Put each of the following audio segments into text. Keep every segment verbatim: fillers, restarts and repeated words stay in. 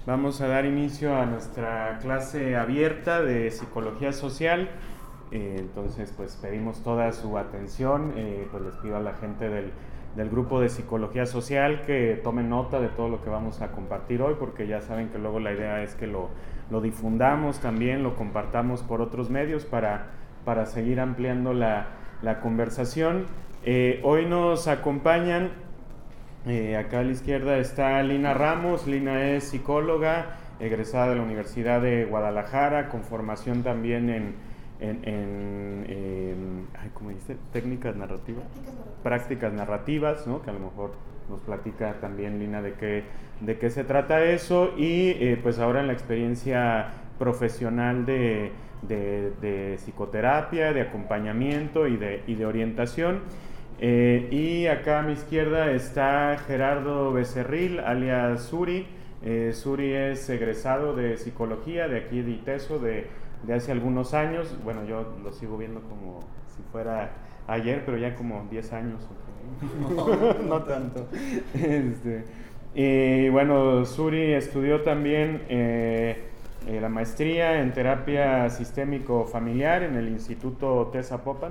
Vamos a dar inicio a nuestra clase abierta de Psicología Social. Eh, entonces, pues pedimos toda su atención. Eh, pues les pido a la gente del, del grupo de Psicología Social que tomen nota de todo lo que vamos a compartir hoy, porque ya saben que luego la idea es que lo, lo difundamos también, lo compartamos por otros medios para, para seguir ampliando la, la conversación. Eh, hoy nos acompañan, eh, acá a la izquierda está Lina Ramos. Lina es psicóloga, egresada de la Universidad de Guadalajara, con formación también en, en, en, en ay, ¿cómo dice? Técnicas narrativas. Prácticas narrativas, Prácticas narrativas, ¿no? Que a lo mejor nos platica también Lina de qué, de qué se trata eso, y eh, pues ahora en la experiencia profesional de, de, de psicoterapia, de acompañamiento y de, y de orientación. Eh, y acá a mi izquierda está Gerardo Becerril, alias Suri. Eh, Suri es egresado de psicología de aquí de ITESO de, de hace algunos años. Bueno, yo lo sigo viendo como si fuera ayer, pero ya como diez años. Okay. No tanto. Este, y bueno, Suri estudió también eh, eh, la maestría en terapia sistémico familiar en el Instituto T E S Zapopan.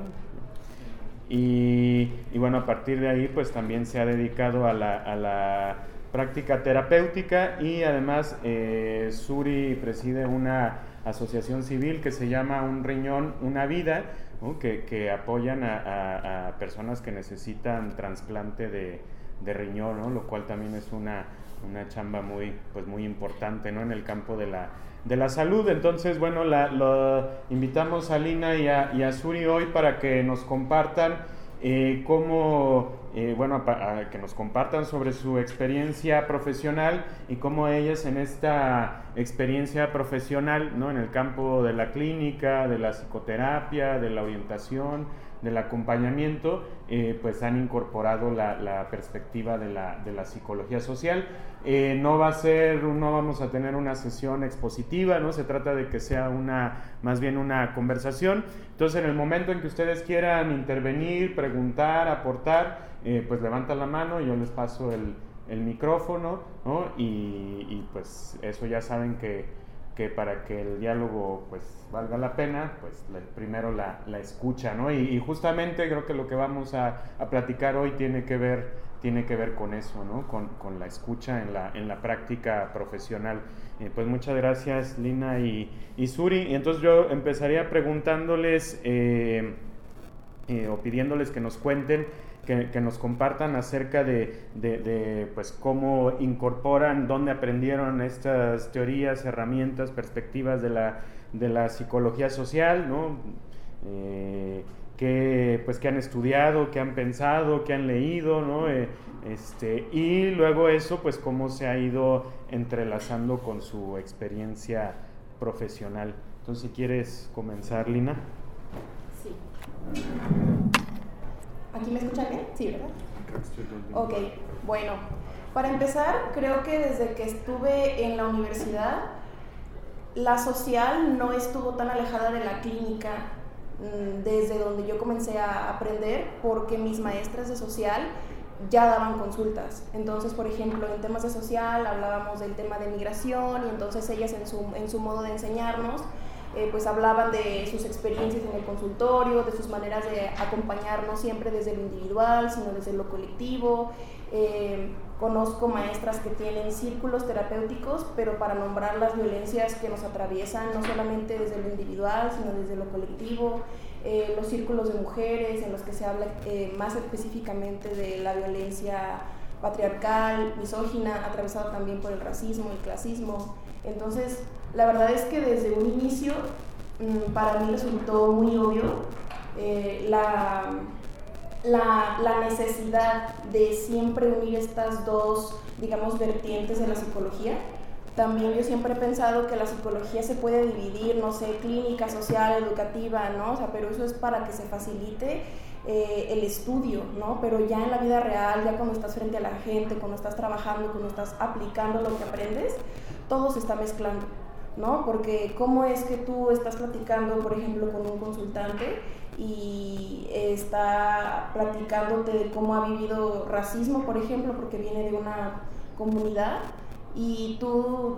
Y, y bueno, a partir de ahí pues también se ha dedicado a la, a la práctica terapéutica, y además eh, Suri preside una asociación civil que se llama Un Riñón, Una Vida, ¿no? que, que apoyan a, a, a personas que necesitan trasplante de, de riñón, ¿no? Lo cual también es una, una chamba muy, pues muy importante, ¿no? En el campo de la, de la salud. Entonces, bueno, la, lo invitamos a Lina y a, y a Suri hoy para que nos compartan eh, cómo, eh, bueno, a, a, que nos compartan sobre su experiencia profesional y cómo ellas en esta experiencia profesional, ¿no? En el campo de la clínica, de la psicoterapia, de la orientación, del acompañamiento, eh, pues han incorporado la, la perspectiva de la, de la psicología social. Eh, no va a ser, no vamos a tener una sesión expositiva, ¿no? Se trata de que sea una, más bien una conversación. Entonces, en el momento en que ustedes quieran intervenir, preguntar, aportar, eh, pues levantan la mano y yo les paso el, el micrófono, ¿no? Y, y pues eso ya saben que que para que el diálogo pues valga la pena, pues la, primero la, la escucha, ¿no? Y, y justamente creo que lo que vamos a, a platicar hoy tiene que ver, tiene que ver con eso, ¿no? Con, con la escucha en la, en la práctica profesional. Eh, pues muchas gracias, Lina y, y Suri. Y entonces yo empezaría preguntándoles eh, eh, o pidiéndoles que nos cuenten, Que, que nos compartan acerca de, de, de pues, cómo incorporan, dónde aprendieron estas teorías, herramientas, perspectivas de la, de la psicología social, ¿no? Eh, que, pues, que han estudiado, que han pensado, que han leído, ¿no? Eh, este, y luego eso, pues cómo se ha ido entrelazando con su experiencia profesional. Entonces, si quieres comenzar, Lina. Sí. ¿Aquí me escuchan bien? Sí, ¿verdad? Ok, bueno, para empezar, creo que desde que estuve en la universidad, la social no estuvo tan alejada de la clínica desde donde yo comencé a aprender, porque mis maestras de social ya daban consultas. Entonces, por ejemplo, en temas de social hablábamos del tema de migración, y entonces ellas en su, en su modo de enseñarnos, Eh, pues hablaban de sus experiencias en el consultorio, de sus maneras de acompañarnos siempre desde lo individual, sino desde lo colectivo. Eh, conozco maestras que tienen círculos terapéuticos, pero para nombrar las violencias que nos atraviesan, no solamente desde lo individual, sino desde lo colectivo. Eh, los círculos de mujeres en los que se habla eh, más específicamente de la violencia patriarcal, misógina, atravesado también por el racismo, el clasismo. Entonces, la verdad es que desde un inicio para mí resultó muy obvio eh, la, la, la necesidad de siempre unir estas dos, digamos, vertientes de la psicología. También yo siempre he pensado que la psicología se puede dividir, no sé, clínica, social, educativa, ¿no? O sea, pero eso es para que se facilite eh, el estudio, ¿no? Pero ya en la vida real, ya cuando estás frente a la gente, cuando estás trabajando, cuando estás aplicando lo que aprendes, todo se está mezclando, ¿no? Porque cómo es que tú estás platicando, por ejemplo, con un consultante y está platicándote de cómo ha vivido racismo, por ejemplo, porque viene de una comunidad, y tú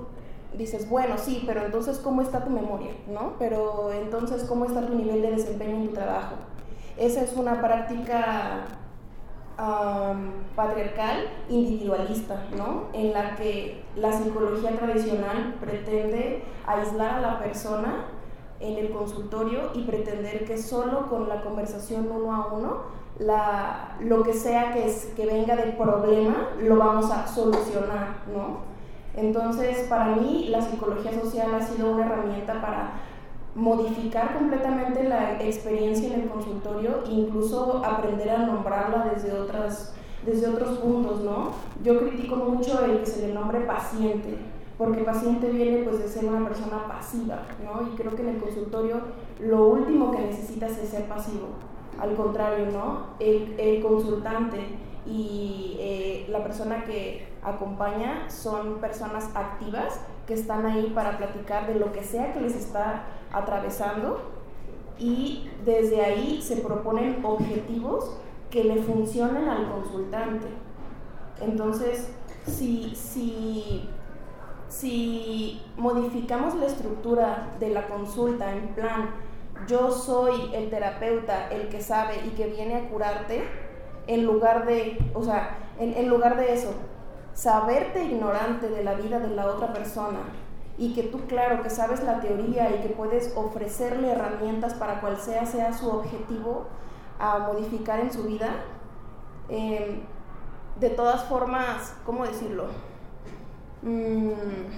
dices, bueno, sí, pero entonces, ¿cómo está tu memoria? ¿No? Pero entonces, ¿cómo está tu nivel de desempeño en tu trabajo? Esa es una práctica um, patriarcal, individualista, ¿no? En la que la psicología tradicional pretende aislar a la persona en el consultorio y pretender que solo con la conversación uno a uno, la, lo que sea que, es, que venga del problema, lo vamos a solucionar, ¿no? Entonces, para mí, la psicología social ha sido una herramienta para modificar completamente la experiencia en el consultorio e incluso aprender a nombrarla desde, otras, desde otros puntos, ¿no? Yo critico mucho el que se le nombre paciente, porque paciente viene pues de ser una persona pasiva, ¿no? Y creo que en el consultorio lo último que necesitas es ser pasivo. Al contrario, ¿no? El, el consultante y eh, la persona que acompaña son personas activas que están ahí para platicar de lo que sea que les está atravesando y desde ahí se proponen objetivos que le funcionen al consultante. Entonces, si, si, si modificamos la estructura de la consulta en plan, yo soy el terapeuta, el que sabe y que viene a curarte, en lugar de, o sea, en, en lugar de eso, saberte ignorante de la vida de la otra persona y que tú, claro, que sabes la teoría y que puedes ofrecerle herramientas para cual sea sea su objetivo a modificar en su vida, eh, de todas formas, ¿cómo decirlo? Mm,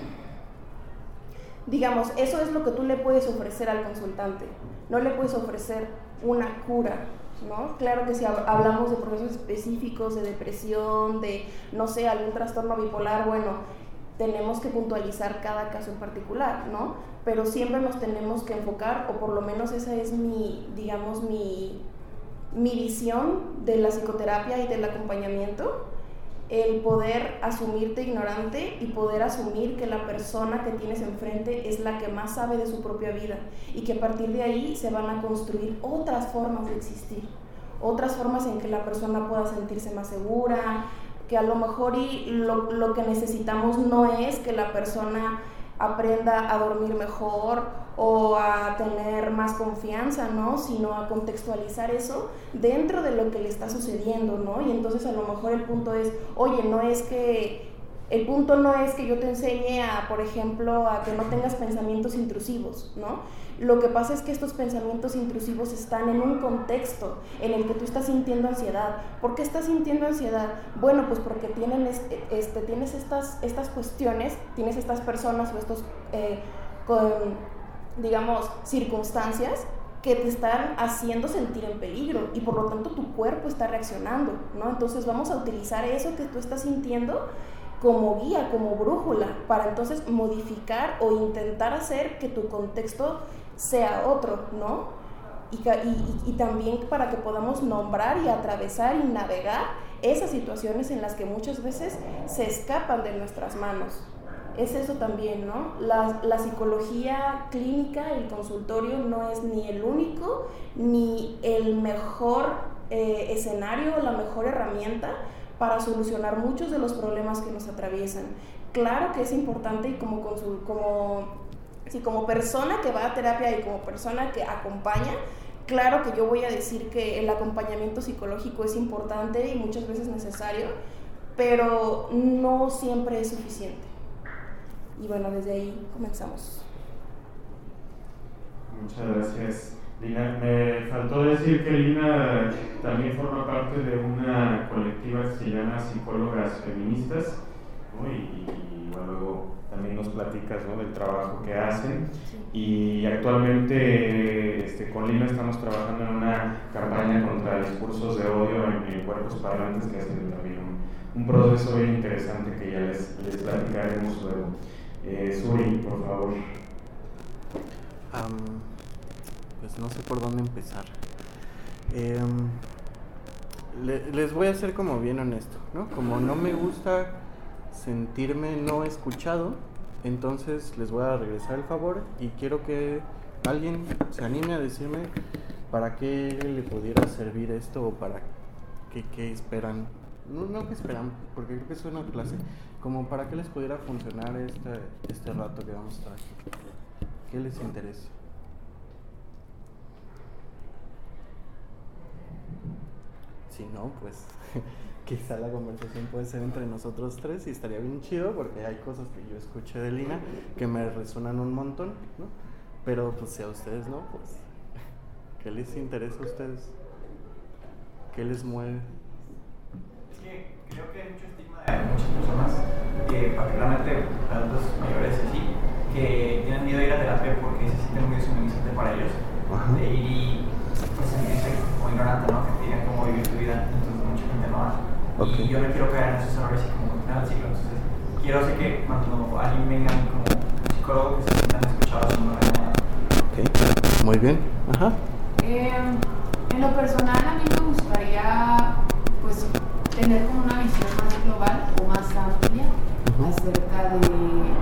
digamos, eso es lo que tú le puedes ofrecer al consultante, no le puedes ofrecer una cura, ¿no? Claro que si hablamos de procesos específicos, de depresión, de, no sé, algún trastorno bipolar, bueno, tenemos que puntualizar cada caso en particular, ¿no? Pero siempre nos tenemos que enfocar, o por lo menos esa es mi, digamos, mi, mi visión de la psicoterapia y del acompañamiento, el poder asumirte ignorante y poder asumir que la persona que tienes enfrente es la que más sabe de su propia vida y que a partir de ahí se van a construir otras formas de existir, otras formas en que la persona pueda sentirse más segura, que a lo mejor y lo, lo que necesitamos no es que la persona aprenda a dormir mejor o a tener más confianza, ¿no? Sino a contextualizar eso dentro de lo que le está sucediendo, ¿no? Y entonces a lo mejor el punto es, oye, no es que, el punto no es que yo te enseñe a, por ejemplo, a que no tengas pensamientos intrusivos, ¿no? Lo que pasa es que estos pensamientos intrusivos están en un contexto en el que tú estás sintiendo ansiedad. ¿Por qué estás sintiendo ansiedad? Bueno, pues porque tienen este, este, tienes estas, estas cuestiones, tienes estas personas o estos, eh, con, digamos, circunstancias que te están haciendo sentir en peligro y por lo tanto tu cuerpo está reaccionando, ¿no? Entonces vamos a utilizar eso que tú estás sintiendo como guía, como brújula, para entonces modificar o intentar hacer que tu contexto sea otro, ¿no? Y, y, y también para que podamos nombrar y atravesar y navegar esas situaciones en las que muchas veces se escapan de nuestras manos. Es eso también, ¿no? La, la psicología clínica, el consultorio, no es ni el único ni el mejor eh, escenario o la mejor herramienta para solucionar muchos de los problemas que nos atraviesan. Claro que es importante y como, consul, como, sí, como persona que va a terapia y como persona que acompaña, claro que yo voy a decir que el acompañamiento psicológico es importante y muchas veces necesario, pero no siempre es suficiente. Y bueno, desde ahí comenzamos. Muchas gracias, Lina. Me faltó decir que Lina también forma parte de una colectiva que se llama Psicólogas Feministas, ¿no? y, y bueno, luego también nos platicas, ¿no?, del trabajo que hacen. Y actualmente este, con Lina estamos trabajando en una campaña contra discursos de odio en, en cuerpos parlantes, que ha sido también un, un proceso bien interesante que ya les, les platicaremos luego. Eh, Suri, por favor. Um, pues no sé por dónde empezar. Eh, le, les voy a ser como bien honesto, ¿no? Como no me gusta sentirme no escuchado, entonces les voy a regresar el favor y quiero que alguien se anime a decirme para qué le pudiera servir esto o para qué, qué esperan. No, no que esperan, porque creo que es una clase. como para qué les pudiera funcionar este, este rato que vamos a estar aquí. ¿Qué les interesa? Si no, pues quizá la conversación puede ser entre nosotros tres y estaría bien chido porque hay cosas que yo escuché de Lina que me resuenan un montón, ¿no? Pero pues si a ustedes no, pues ¿qué les interesa a ustedes? ¿Qué les mueve? Es que creo que hay mucho estigma de muchas personas, eh, particularmente adultos mayores así, que tienen miedo de ir a terapia porque se sienten muy deshumanizante para ellos. Ajá. De ir y pues sentirse como ignorante, ¿no? Que te digan cómo vivir tu vida, entonces mucha gente no hace. Okay. Y yo no quiero caer en esos errores y como continuar el ciclo, entonces quiero sé que cuando alguien venga como psicólogo que se sientan escuchados no me nada. Ok, muy bien. Ajá. Eh, en lo personal a mí me gustaría pues tener como una visión más global o más amplia uh-huh. acerca de,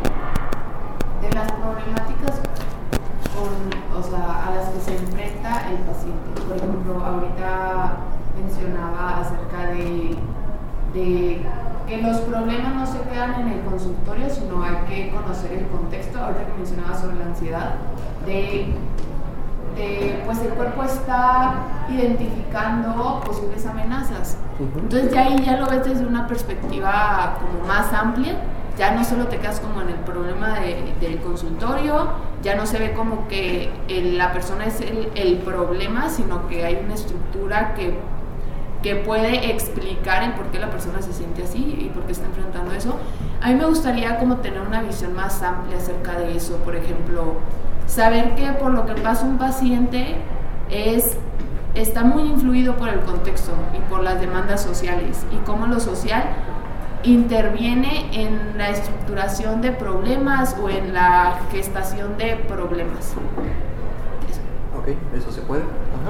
de las problemáticas con, o sea, a las que se enfrenta el paciente. Por ejemplo, ahorita mencionaba acerca de, de que los problemas no se quedan en el consultorio, sino hay que conocer el contexto. Ahorita que mencionaba sobre la ansiedad, de Eh, pues el cuerpo está identificando posibles amenazas. Uh-huh. Entonces ya ahí ya lo ves desde una perspectiva como más amplia, ya no solo te quedas como en el problema de, del consultorio, ya no se ve como que el, la persona es el, el problema, sino que hay una estructura que, que puede explicar el por qué la persona se siente así y por qué está enfrentando eso. A mí me gustaría como tener una visión más amplia acerca de eso, por ejemplo, saber que por lo que pasa un paciente es, está muy influido por el contexto y por las demandas sociales y cómo lo social interviene en la estructuración de problemas o en la gestación de problemas. Eso. Ok, eso se puede. Ajá.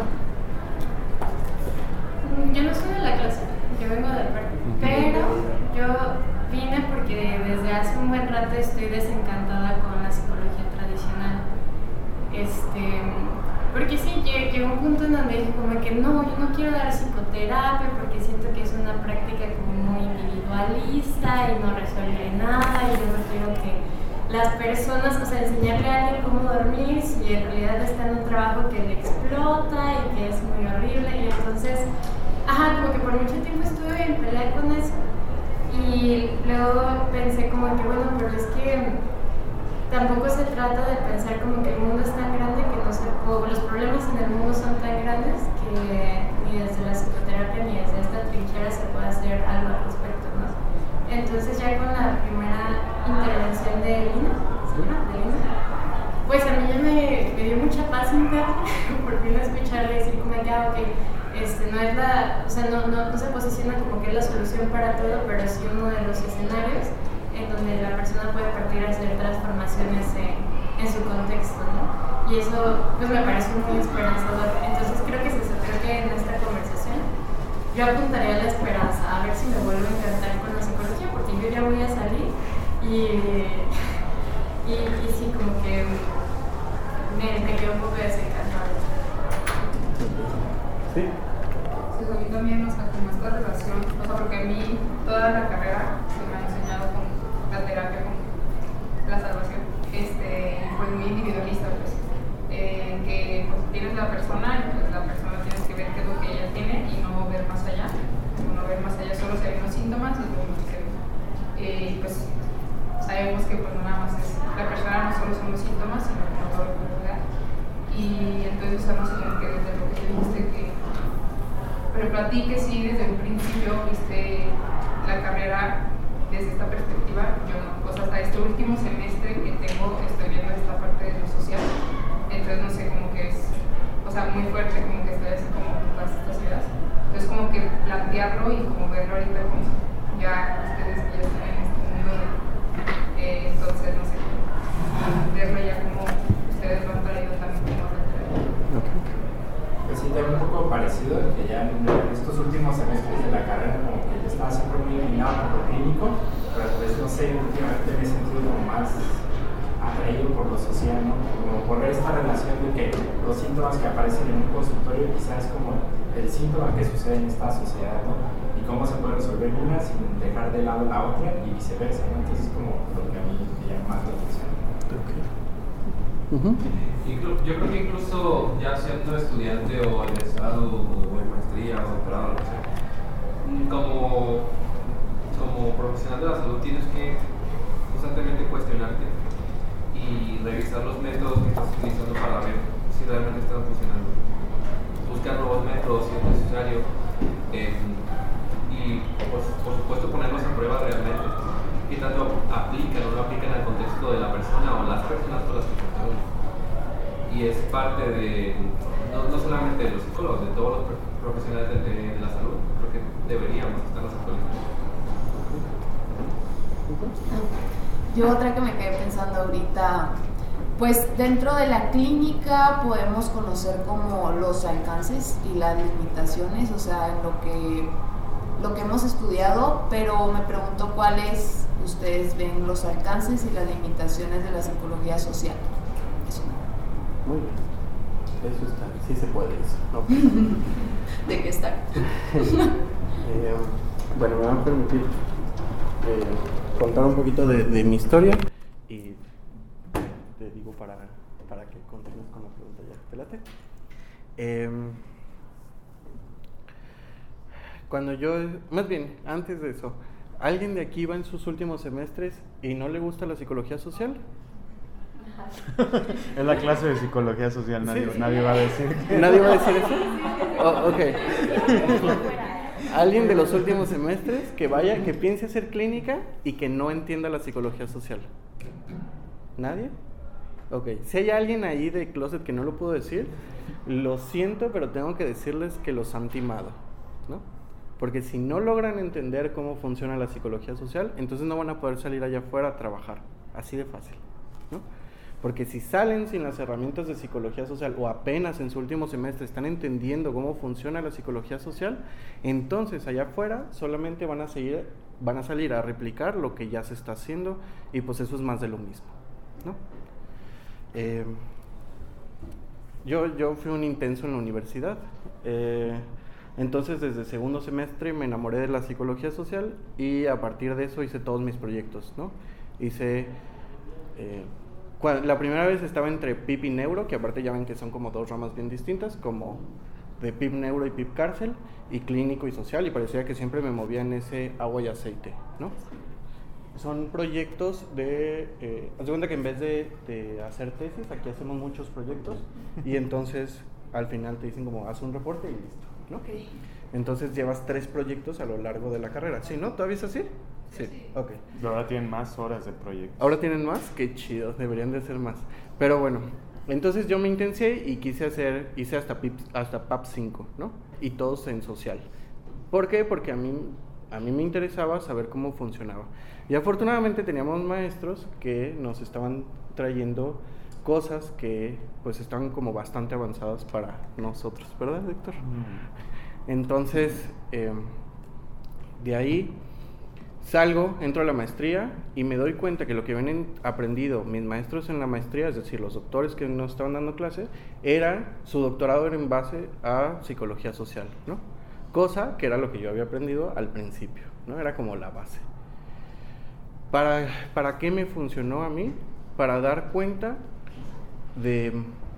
Yo no soy de la clase, yo vengo del parque, pero yo vine porque desde hace un buen rato estoy desencantada con la psicología tradicional. Este, porque sí, llegó un punto en donde dije como que no, yo no quiero dar psicoterapia porque siento que es una práctica como muy individualista y no resuelve nada y yo no quiero que las personas, o sea, enseñarle a alguien cómo dormir si en realidad está en un trabajo que le explota y que es muy horrible y entonces, ajá, como que por mucho tiempo estuve en pelea con eso y luego pensé como que bueno, pero es que tampoco se trata de pensar como que el mundo es tan grande que no se, o los problemas en el mundo son tan grandes que ni desde la psicoterapia ni desde esta trinchera se puede hacer algo al respecto, ¿no? Entonces ya con la primera intervención de Lina, ¿sí? ¿De Lina? Pues a mí ya me, me dio mucha paz interna por fin escucharle decir como que, ah, ok, este, no es la, o sea, no, no, no se posiciona como que es la solución para todo, pero sí uno de los escenarios en donde la persona puede partir a hacer transformaciones en, en su contexto, ¿no? Y eso pues me parece muy esperanzador. Entonces creo que, se, creo que en esta conversación yo apuntaría a la esperanza, a ver si me vuelvo a encantar con la psicología, porque yo ya voy a salir y, y, y sí, como que me, me quedo un poco desencantada. Sí. Sí, a mí también, o sea, como esta relación, o sea, porque a mí toda la carrera se me ha enseñado como la terapia como la salvación, este, pues muy individualista, pues, eh, que pues, tienes la persona y pues la persona tienes que ver qué es lo que ella tiene y no ver más allá, no ver más allá, solo se ven los síntomas y luego no se ven. Eh, pues sabemos que pues no nada más es, la persona no solo son los síntomas, sino como todo lo que rodea. Y entonces usamos como que desde lo que te dijiste que, pero para ti que sí desde un principio viste la carrera desde esta perspectiva, yo no, pues hasta este último semestre que tengo estoy viendo esta parte de lo social, entonces no sé, como que es, o sea, muy fuerte, como que estoy así como todas estas ideas, entonces como que plantearlo y como verlo ahorita como ya ustedes que ya están en este mundo de, eh, entonces no sé, verlo ya como ustedes lo han traído también como la okay. Pues sí, también un poco parecido, que ya en estos últimos semestres de la carrera como que yo estaba siempre muy alineado con lo clínico, pero pues no sé, últimamente me he sentido como más atraído por lo social, ¿no? Como por ver esta relación de que los síntomas que aparecen en un consultorio quizás es como el síntoma que sucede en esta sociedad, ¿no? Y cómo se puede resolver una sin dejar de lado la otra y viceversa, ¿no? Entonces es como lo que a mí me llama más la atención. Okay. Uh-huh. Yo creo que incluso ya siendo estudiante o egresado o en maestría o doctorado, no sé, como, como profesional de la salud tienes que constantemente cuestionarte y revisar los métodos que estás utilizando para ver si realmente están funcionando. Buscar nuevos métodos si es necesario eh, y por, por supuesto ponerlos a prueba realmente. ¿Qué tanto aplican o no aplican al contexto de la persona o las personas con las que contamos? Y es parte de, no, no solamente de los psicólogos, de todos los profesionales de, de, de la salud, creo que deberíamos estarnos actualizando. Yo otra que me quedé pensando ahorita, pues dentro de la clínica podemos conocer como los alcances y las limitaciones, o sea, en lo que, lo que hemos estudiado, pero me pregunto cuáles ustedes ven los alcances y las limitaciones de la psicología social. Eso. Muy bien. Eso está, sí se puede eso. No. ¿De qué está? eh, bueno, me van a permitir eh, contar un poquito de, de mi historia y te digo para, para que continúes con la pregunta ya. ¿Te late? Eh, cuando yo, más bien, antes de eso, ¿alguien de aquí va en sus últimos semestres y no le gusta la psicología social? Es la clase de psicología social, nadie, sí. nadie va a decir que... ¿Nadie va a decir eso? Oh, ok. ¿Alguien de los últimos semestres que vaya, que piense hacer clínica y que no entienda la psicología social? ¿Nadie? Ok. Si hay alguien ahí de closet que no lo puedo decir, lo siento, pero tengo que decirles que los han timado, ¿no? Porque si no logran entender cómo funciona la psicología social, entonces no van a poder salir allá afuera a trabajar. Así de fácil, ¿no? Porque si salen sin las herramientas de psicología social o apenas en su último semestre están entendiendo cómo funciona la psicología social, entonces allá afuera solamente van a seguir, van a salir a replicar lo que ya se está haciendo y pues eso es más de lo mismo, ¿no? Eh, yo, yo fui un intenso en la universidad. Eh, Entonces, desde segundo semestre me enamoré de la psicología social y a partir de eso hice todos mis proyectos, ¿no? Hice... Eh, cuando, la primera vez estaba entre P I P y Neuro, que aparte ya ven que son como dos ramas bien distintas, como de P I P Neuro y P I P Cárcel, y clínico y social, y parecía que siempre me movía en ese agua y aceite, ¿no? Son proyectos de... Eh, haz de cuenta que en vez de, de hacer tesis, aquí hacemos muchos proyectos, y entonces al final te dicen como, haz un reporte y listo, ¿no? Okay. Entonces llevas tres proyectos a lo largo de la carrera. ¿Sí, no? ¿Todavía es así? Sí. sí. Ok. Ahora tienen más horas de proyectos. ¿Ahora tienen más? Qué chido, deberían de ser más. Pero bueno, entonces yo me intensé y quise hacer, hice hasta P I P, hasta P A P cinco, ¿no? Y todos en social. ¿Por qué? Porque a mí, a mí me interesaba saber cómo funcionaba. Y afortunadamente teníamos maestros que nos estaban trayendo cosas que pues estaban como bastante avanzadas para nosotros, ¿verdad, Héctor? Mm. Entonces, eh, de ahí salgo, entro a la maestría y me doy cuenta que lo que habían aprendido mis maestros en la maestría, es decir, los doctores que nos estaban dando clase, era, su doctorado era en base a psicología social, ¿no? Cosa que era lo que yo había aprendido al principio, ¿no? Era como la base. ¿Para, para qué me funcionó a mí? Para dar cuenta de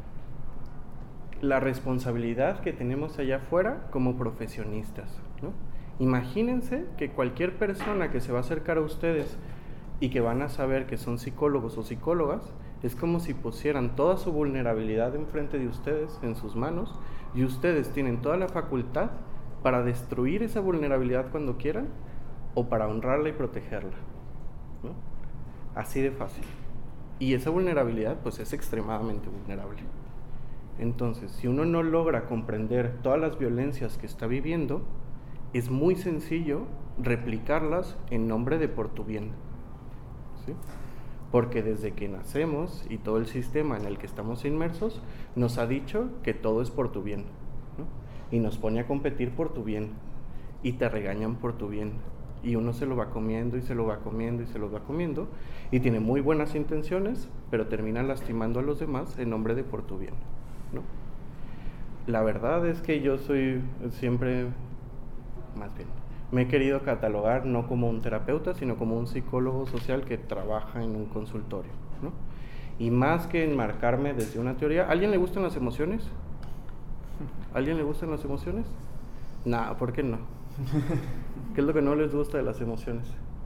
la responsabilidad que tenemos allá afuera como profesionistas, ¿no? Imagínense que cualquier persona que se va a acercar a ustedes y que van a saber que son psicólogos o psicólogas, es como si pusieran toda su vulnerabilidad enfrente de ustedes, en sus manos, y ustedes tienen toda la facultad para destruir esa vulnerabilidad cuando quieran o para honrarla y protegerla, ¿no? Así de fácil. Y esa vulnerabilidad pues es extremadamente vulnerable. Entonces, si uno no logra comprender todas las violencias que está viviendo, es muy sencillo replicarlas en nombre de por tu bien, ¿sí? Porque desde que nacemos y todo el sistema en el que estamos inmersos nos ha dicho que todo es por tu bien, ¿no? Y nos pone a competir por tu bien y te regañan por tu bien. Y uno se lo va comiendo y se lo va comiendo y se lo va comiendo y tiene muy buenas intenciones, pero termina lastimando a los demás en nombre de por tu bien, ¿no? La verdad es que yo soy siempre, más bien, me he querido catalogar no como un terapeuta, sino como un psicólogo social que trabaja en un consultorio, ¿no? Y más que enmarcarme desde una teoría, ¿a alguien le gustan las emociones? ¿A alguien le gustan las emociones? Nah, ¿por qué no? ¿Qué es lo que no les gusta de las emociones?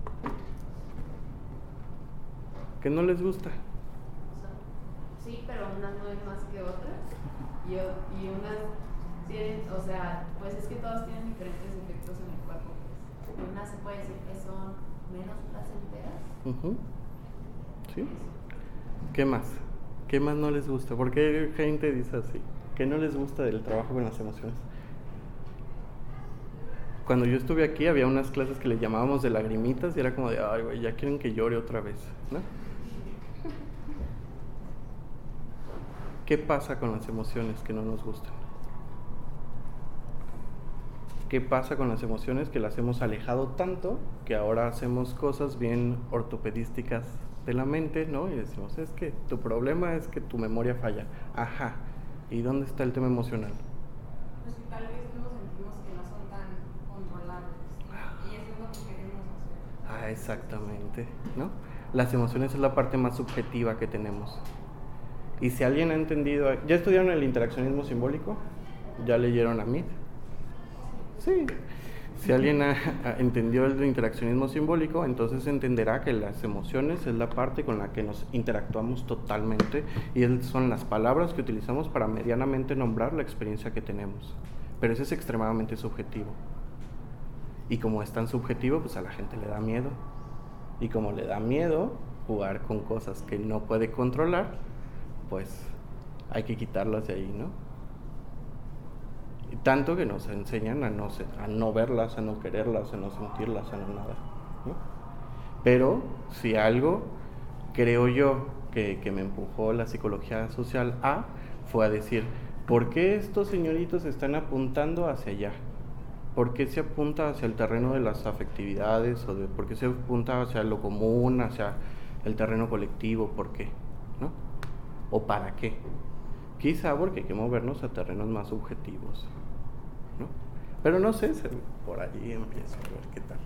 ¿Qué no les gusta? Sí, pero unas no es más que otras. Y, y unas tienen, o sea, pues es que todas tienen diferentes efectos en el cuerpo. Pues. Y unas se puede decir que son menos placenteras. Uh-huh. ¿Sí? ¿Qué más? ¿Qué más no les gusta? ¿Por qué gente dice así? ¿Qué no les gusta del trabajo con las emociones? Cuando yo estuve aquí había unas clases que le llamábamos de lagrimitas y era como de, ay, güey, ya quieren que llore otra vez, ¿no? ¿Qué pasa con las emociones que no nos gustan? ¿Qué pasa con las emociones que las hemos alejado tanto que ahora hacemos cosas bien ortopedísticas de la mente, ¿no? Y decimos, es que tu problema es que tu memoria falla. Ajá. ¿Y dónde está el tema emocional? Pues que tal vez nos sentimos que no son tan controlables, ¿no? Y eso es lo que queremos hacer. Ah, exactamente, ¿no? Las emociones es la parte más subjetiva que tenemos. Y si alguien ha entendido... ¿Ya estudiaron el interaccionismo simbólico? ¿Ya leyeron a Mead? Sí. Si alguien ha, ha entendió el interaccionismo simbólico, entonces entenderá que las emociones es la parte con la que nos interactuamos totalmente y es, son las palabras que utilizamos para medianamente nombrar la experiencia que tenemos. Pero eso es extremadamente subjetivo. Y como es tan subjetivo, pues a la gente le da miedo. Y como le da miedo jugar con cosas que no puede controlar, pues hay que quitarlas de ahí, ¿no? Y tanto que nos enseñan a no, a no verlas, a no quererlas, a no sentirlas, a no nada, ¿no? Pero si algo, creo yo, que, que me empujó la psicología social a, fue a decir, ¿por qué estos señoritos están apuntando hacia allá? ¿Por qué se apunta hacia el terreno de las afectividades? ¿O de, por qué se apunta hacia lo común, hacia el terreno colectivo? ¿Por qué? ¿No? ¿O para qué? Quizá porque hay que movernos a terrenos más subjetivos, ¿no? Pero no sé, por allí empiezo a ver qué tal.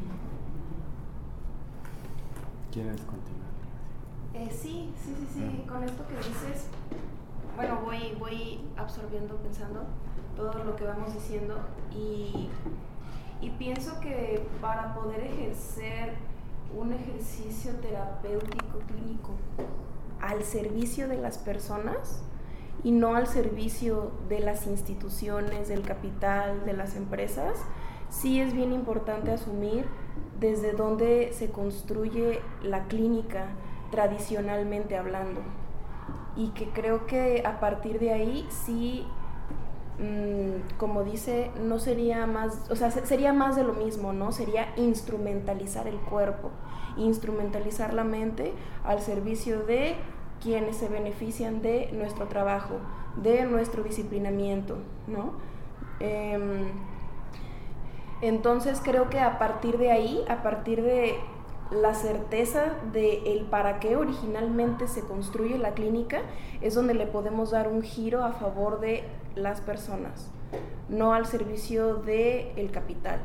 ¿Quieres continuar? Eh, sí, sí, sí, sí. Con esto que dices, bueno, voy, voy absorbiendo, pensando todo lo que vamos diciendo y, y pienso que para poder ejercer un ejercicio terapéutico clínico al servicio de las personas y no al servicio de las instituciones, del capital, de las empresas, sí es bien importante asumir desde dónde se construye la clínica tradicionalmente hablando, y que creo que a partir de ahí sí, mmm, como dice, no sería más, o sea, sería más de lo mismo, ¿no? Sería instrumentalizar el cuerpo, instrumentalizar la mente al servicio de quienes se benefician de nuestro trabajo, de nuestro disciplinamiento, ¿no? Eh, entonces creo que a partir de ahí, a partir de la certeza de el para qué originalmente se construye la clínica, es donde le podemos dar un giro a favor de las personas, no al servicio del capital.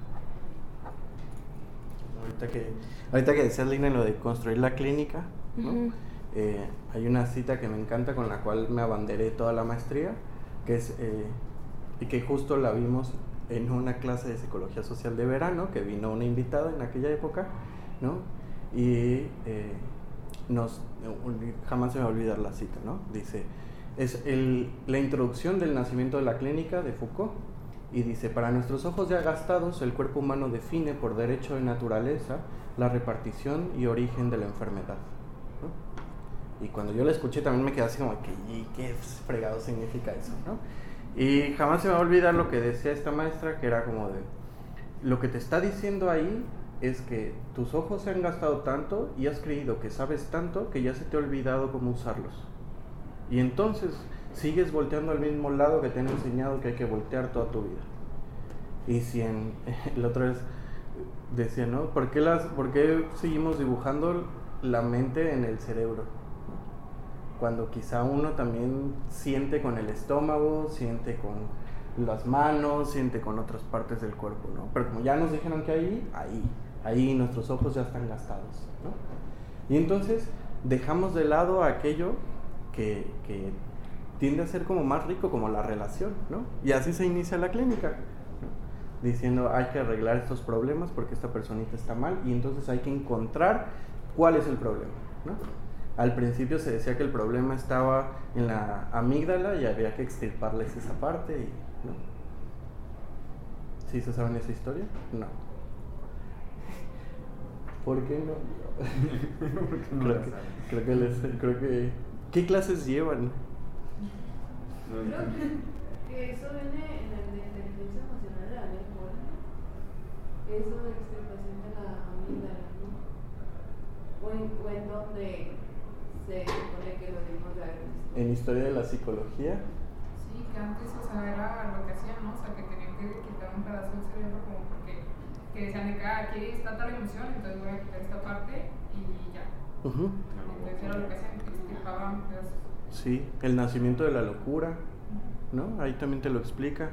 Ahorita que, ahorita que decías, Lina, lo de construir la clínica, ¿no? Uh-huh. Eh, hay una cita que me encanta con la cual me abanderé toda la maestría, que es, eh, y que justo la vimos en una clase de psicología social de verano, que vino una invitada en aquella época, ¿no? Y eh, nos, jamás se me va a olvidar la cita, ¿no? Dice, es el, la introducción del nacimiento de la clínica de Foucault, y dice, para nuestros ojos ya gastados, el cuerpo humano define por derecho de naturaleza la repartición y origen de la enfermedad, ¿no? Y cuando yo la escuché también me quedé así como que, ¿y qué fregado significa eso, no? Y jamás se me va a olvidar lo que decía esta maestra, que era como de, lo que te está diciendo ahí es que tus ojos se han gastado tanto y has creído que sabes tanto que ya se te ha olvidado cómo usarlos. Y entonces sigues volteando al mismo lado que te han enseñado que hay que voltear toda tu vida. Y si en, la otra vez decía, ¿no? ¿Por qué, las, ¿Por qué seguimos dibujando la mente en el cerebro? Cuando quizá uno también siente con el estómago, siente con, las manos, siente con otras partes del cuerpo, ¿no? Pero como ya nos dijeron que ahí, ahí, ahí nuestros ojos ya están gastados, ¿no? Y entonces dejamos de lado aquello que, que tiende a ser como más rico, como la relación, ¿no? Y así se inicia la clínica, ¿no? Diciendo hay que arreglar estos problemas porque esta personita está mal y entonces hay que encontrar cuál es el problema, ¿no? Al principio se decía que el problema estaba en la amígdala y había que extirparles esa parte, y, ¿no? ¿Sí se saben esa historia? No. ¿Por qué no? creo, que, creo que les, creo que ¿qué clases llevan? Creo que eso viene en la inteligencia emocional de Daniel Goleman. Es una extirpación de la amígdala, ¿no? O en, o en donde se supone que lo dimos de haber visto. ¿En historia de la psicología? Sí, que antes, o sea, era lo que hacían, ¿no? O sea, que tenían que quitar un pedazo del cerebro como porque que decían de que ah, aquí está tal emoción, entonces voy a quitar esta parte y ya. Uh-huh. Entonces era lo que hacían, que extirpaban pedazos. Sí, el nacimiento de la locura, ¿no? Ahí también te lo explica.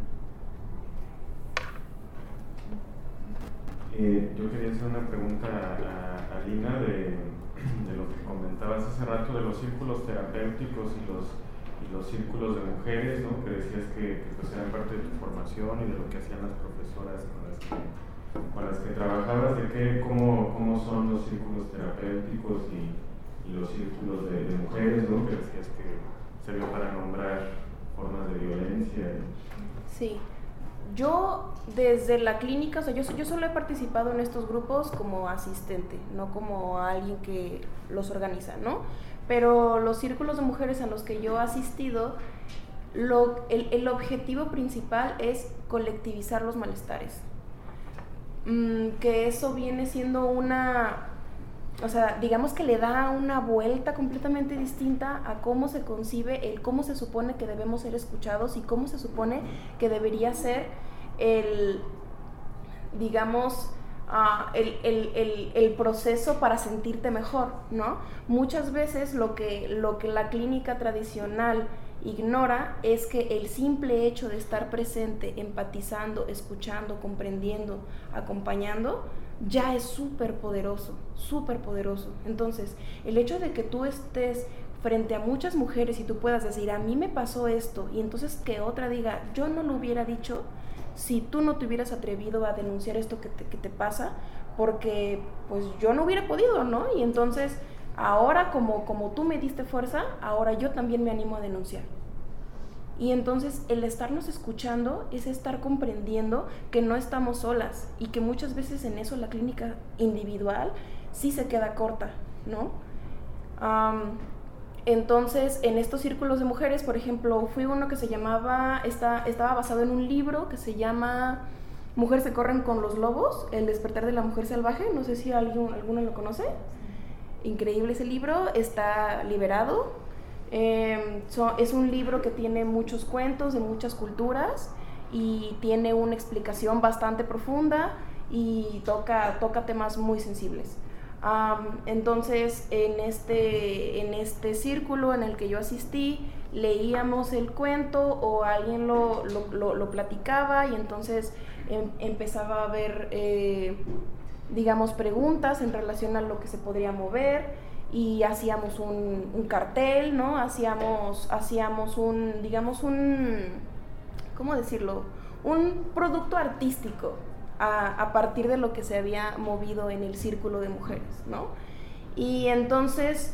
Eh, yo quería hacer una pregunta a, a Lina de, de lo que comentabas hace rato de los círculos terapéuticos y los, y los círculos de mujeres, ¿no? Que decías que, que pues eran parte de tu formación y de lo que hacían las profesoras con las que, con las que trabajabas, de qué, cómo, cómo son los círculos terapéuticos y, y los círculos de, de mujeres, ¿no? Que decías que sirvió para nombrar formas de violencia. Sí. Yo desde la clínica, o sea, yo, yo solo he participado en estos grupos como asistente, no como alguien que los organiza, ¿no? Pero los círculos de mujeres a los que yo he asistido, lo, el, el objetivo principal es colectivizar los malestares. Mm, que eso viene siendo una, o sea, digamos que le da una vuelta completamente distinta a cómo se concibe el cómo se supone que debemos ser escuchados y cómo se supone que debería ser el, digamos, uh, el, el, el, el proceso para sentirte mejor, ¿no? Muchas veces lo que, lo que la clínica tradicional ignora es que el simple hecho de estar presente, empatizando, escuchando, comprendiendo, acompañando, ya es súper poderoso, súper poderoso. Entonces, el hecho de que tú estés frente a muchas mujeres y tú puedas decir, a mí me pasó esto, y entonces que otra diga, yo no lo hubiera dicho si tú no te hubieras atrevido a denunciar esto que te, que te pasa, porque pues yo no hubiera podido, ¿no? Y entonces, ahora como, como tú me diste fuerza, ahora yo también me animo a denunciar. Y entonces el estarnos escuchando es estar comprendiendo que no estamos solas y que muchas veces en eso la clínica individual sí se queda corta, ¿no? Um, entonces en estos círculos de mujeres, por ejemplo, fui uno que se llamaba, está, estaba basado en un libro que se llama Mujeres que corren con los lobos, El despertar de la mujer salvaje, no sé si alguien, alguno lo conoce. Increíble ese libro, está liberado. Eh, so, es un libro que tiene muchos cuentos de muchas culturas y tiene una explicación bastante profunda y toca, toca temas muy sensibles. Um, entonces en este, en este círculo en el que yo asistí, leíamos el cuento o alguien lo, lo, lo, lo platicaba y entonces em, empezaba a haber eh, digamos preguntas en relación a lo que se podría mover. Y hacíamos un, un cartel, ¿no? Hacíamos, hacíamos un, digamos, un, ¿cómo decirlo? Un producto artístico a, a partir de lo que se había movido en el círculo de mujeres, ¿no? Y entonces,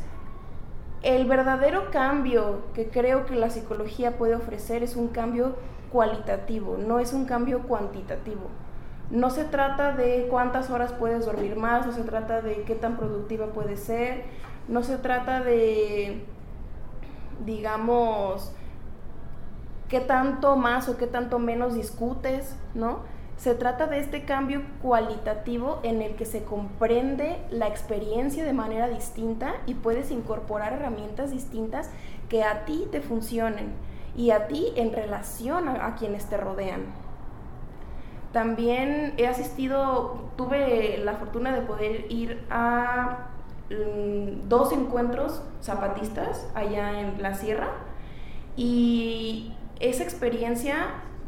el verdadero cambio que creo que la psicología puede ofrecer es un cambio cualitativo, no es un cambio cuantitativo. No se trata de cuántas horas puedes dormir más, no se trata de qué tan productiva puedes ser, no se trata de, digamos, qué tanto más o qué tanto menos discutes, ¿no? Se trata de este cambio cualitativo en el que se comprende la experiencia de manera distinta y puedes incorporar herramientas distintas que a ti te funcionen y a ti en relación a, a quienes te rodean. También he asistido, tuve la fortuna de poder ir a um, dos encuentros zapatistas allá en la sierra y esa experiencia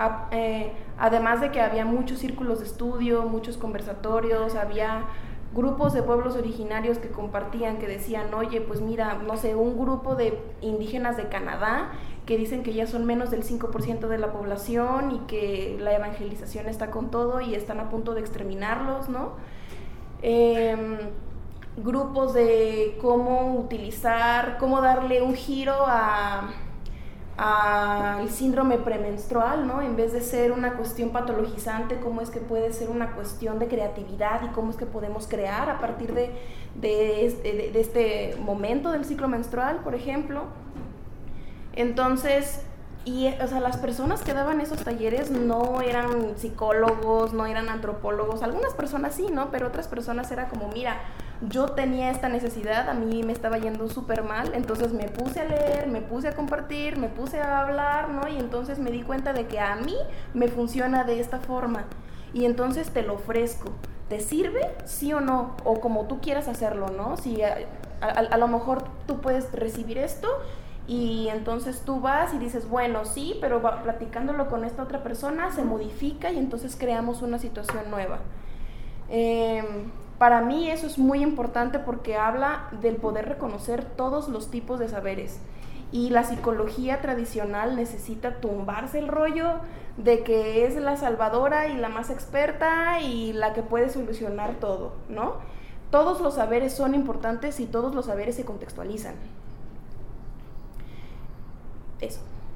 A, eh, además de que había muchos círculos de estudio, muchos conversatorios, había grupos de pueblos originarios que compartían, que decían, oye, pues mira, no sé, un grupo de indígenas de Canadá que dicen que ya son menos del cinco por ciento de la población y que la evangelización está con todo y están a punto de exterminarlos, ¿no? Eh, grupos de cómo utilizar, cómo darle un giro a... al síndrome premenstrual, ¿no? En vez de ser una cuestión patologizante, cómo es que puede ser una cuestión de creatividad y cómo es que podemos crear a partir de, de, de, de este momento del ciclo menstrual, por ejemplo. Entonces, y, o sea, las personas que daban esos talleres no eran psicólogos, no eran antropólogos, algunas personas sí, ¿no? Pero otras personas era como, mira, yo tenía esta necesidad, a mí me estaba yendo súper mal, entonces me puse a leer, me puse a compartir, me puse a hablar, ¿no? Y entonces me di cuenta de que a mí me funciona de esta forma y entonces te lo ofrezco. ¿Te sirve? ¿Sí o no? O como tú quieras hacerlo, ¿no? Si a, a, a lo mejor tú puedes recibir esto y entonces tú vas y dices, bueno, sí, pero va, platicándolo con esta otra persona se modifica y entonces creamos una situación nueva. Eh, Para mí eso es muy importante porque habla del poder reconocer todos los tipos de saberes. Y la psicología tradicional necesita tumbarse el rollo de que es la salvadora y la más experta y la que puede solucionar todo, ¿no? Todos los saberes son importantes y todos los saberes se contextualizan. Eso.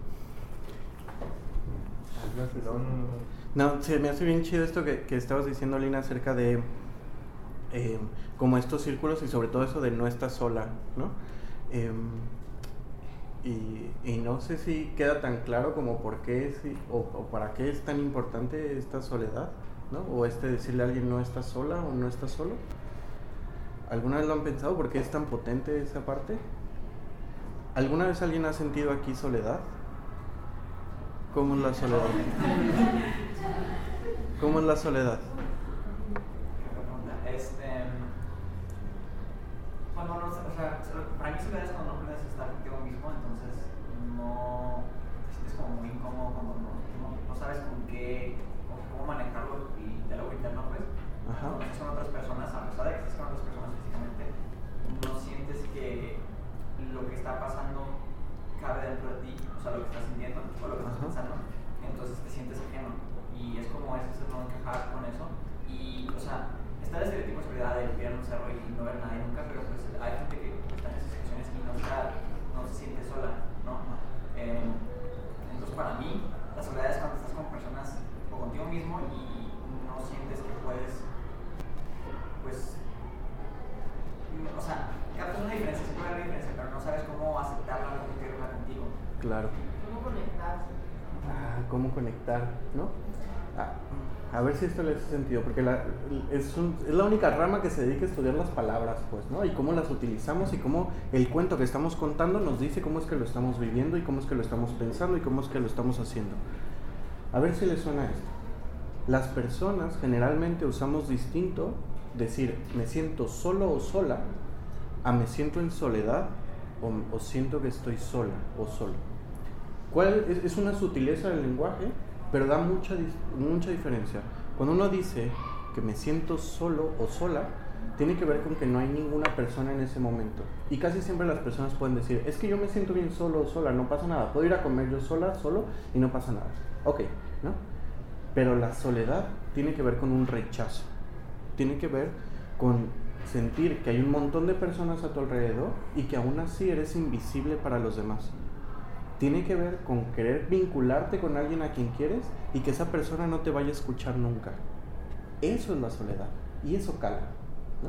No, se me hace bien chido esto que, que estabas diciendo, Lina, acerca de eh, como estos círculos y sobre todo eso de no estás sola, ¿no? Eh, y, y no sé si queda tan claro como por qué es, o, o para qué es tan importante esta soledad, ¿no? O este decirle a alguien no estás sola o no estás solo. ¿Alguna vez lo han pensado? ¿Por qué es tan potente esa parte? ¿Alguna vez alguien ha sentido aquí soledad? ¿Cómo es la soledad? ¿Cómo es la soledad? Este, cuando no, o sea, para mí soledad es cuando no puedes estar contigo mismo, entonces no te sientes como muy incómodo, como no, no, no sabes con qué, con cómo manejarlo y de lo interno, pues. Ajá. Cuando estás con otras personas, a pesar de que estás con otras personas físicamente, no sientes que lo que está pasando cabe dentro de ti, o sea, lo que estás sintiendo o lo que estás Ajá. pensando, entonces te sientes ajeno y es como ese no encajar con eso y, o sea, está el estereotipo de soledad de vivir en un cerro y no ver a nadie nunca, pero pues hay gente que está en esas situaciones y no, está, no se siente sola, ¿no? Eh, entonces para mí la soledad es cuando estás con personas o contigo mismo y no sientes que puedes, pues, o sea, captas una diferencia, sí puede haber una diferencia, pero no sabes cómo aceptarla o convertirla contigo. Claro. ¿Cómo conectar? Ah, cómo conectar, ¿no? Ah, a ver si esto le hace sentido, porque la, es, un, es la única rama que se dedica a estudiar las palabras, pues, ¿no? Y cómo las utilizamos y cómo el cuento que estamos contando nos dice cómo es que lo estamos viviendo y cómo es que lo estamos pensando y cómo es que lo estamos haciendo. A ver si le suena esto. Las personas generalmente usamos distinto decir me siento solo o sola a me siento en soledad o, o siento que estoy sola o solo. ¿Cuál es, es una sutileza del lenguaje, pero da mucha, mucha diferencia. Cuando uno dice que me siento solo o sola, tiene que ver con que no hay ninguna persona en ese momento. Y casi siempre las personas pueden decir, es que yo me siento bien solo o sola, no pasa nada. Puedo ir a comer yo sola, solo, y no pasa nada. Ok, ¿no? Pero la soledad tiene que ver con un rechazo. Tiene que ver con sentir que hay un montón de personas a tu alrededor y que aún así eres invisible para los demás. Tiene que ver con querer vincularte con alguien a quien quieres y que esa persona no te vaya a escuchar nunca. Eso es la soledad y eso cala, ¿no?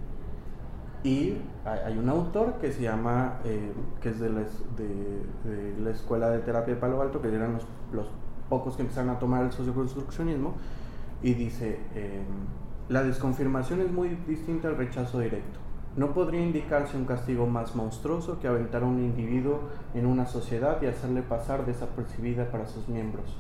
Y hay un autor que se llama, eh, que es de la, de, de la Escuela de Terapia de Palo Alto, que eran los, los pocos que empezaron a tomar el socioconstruccionismo, y dice, eh, la desconfirmación es muy distinta al rechazo directo. No podría indicarse un castigo más monstruoso que aventar a un individuo en una sociedad y hacerle pasar desapercibida para sus miembros.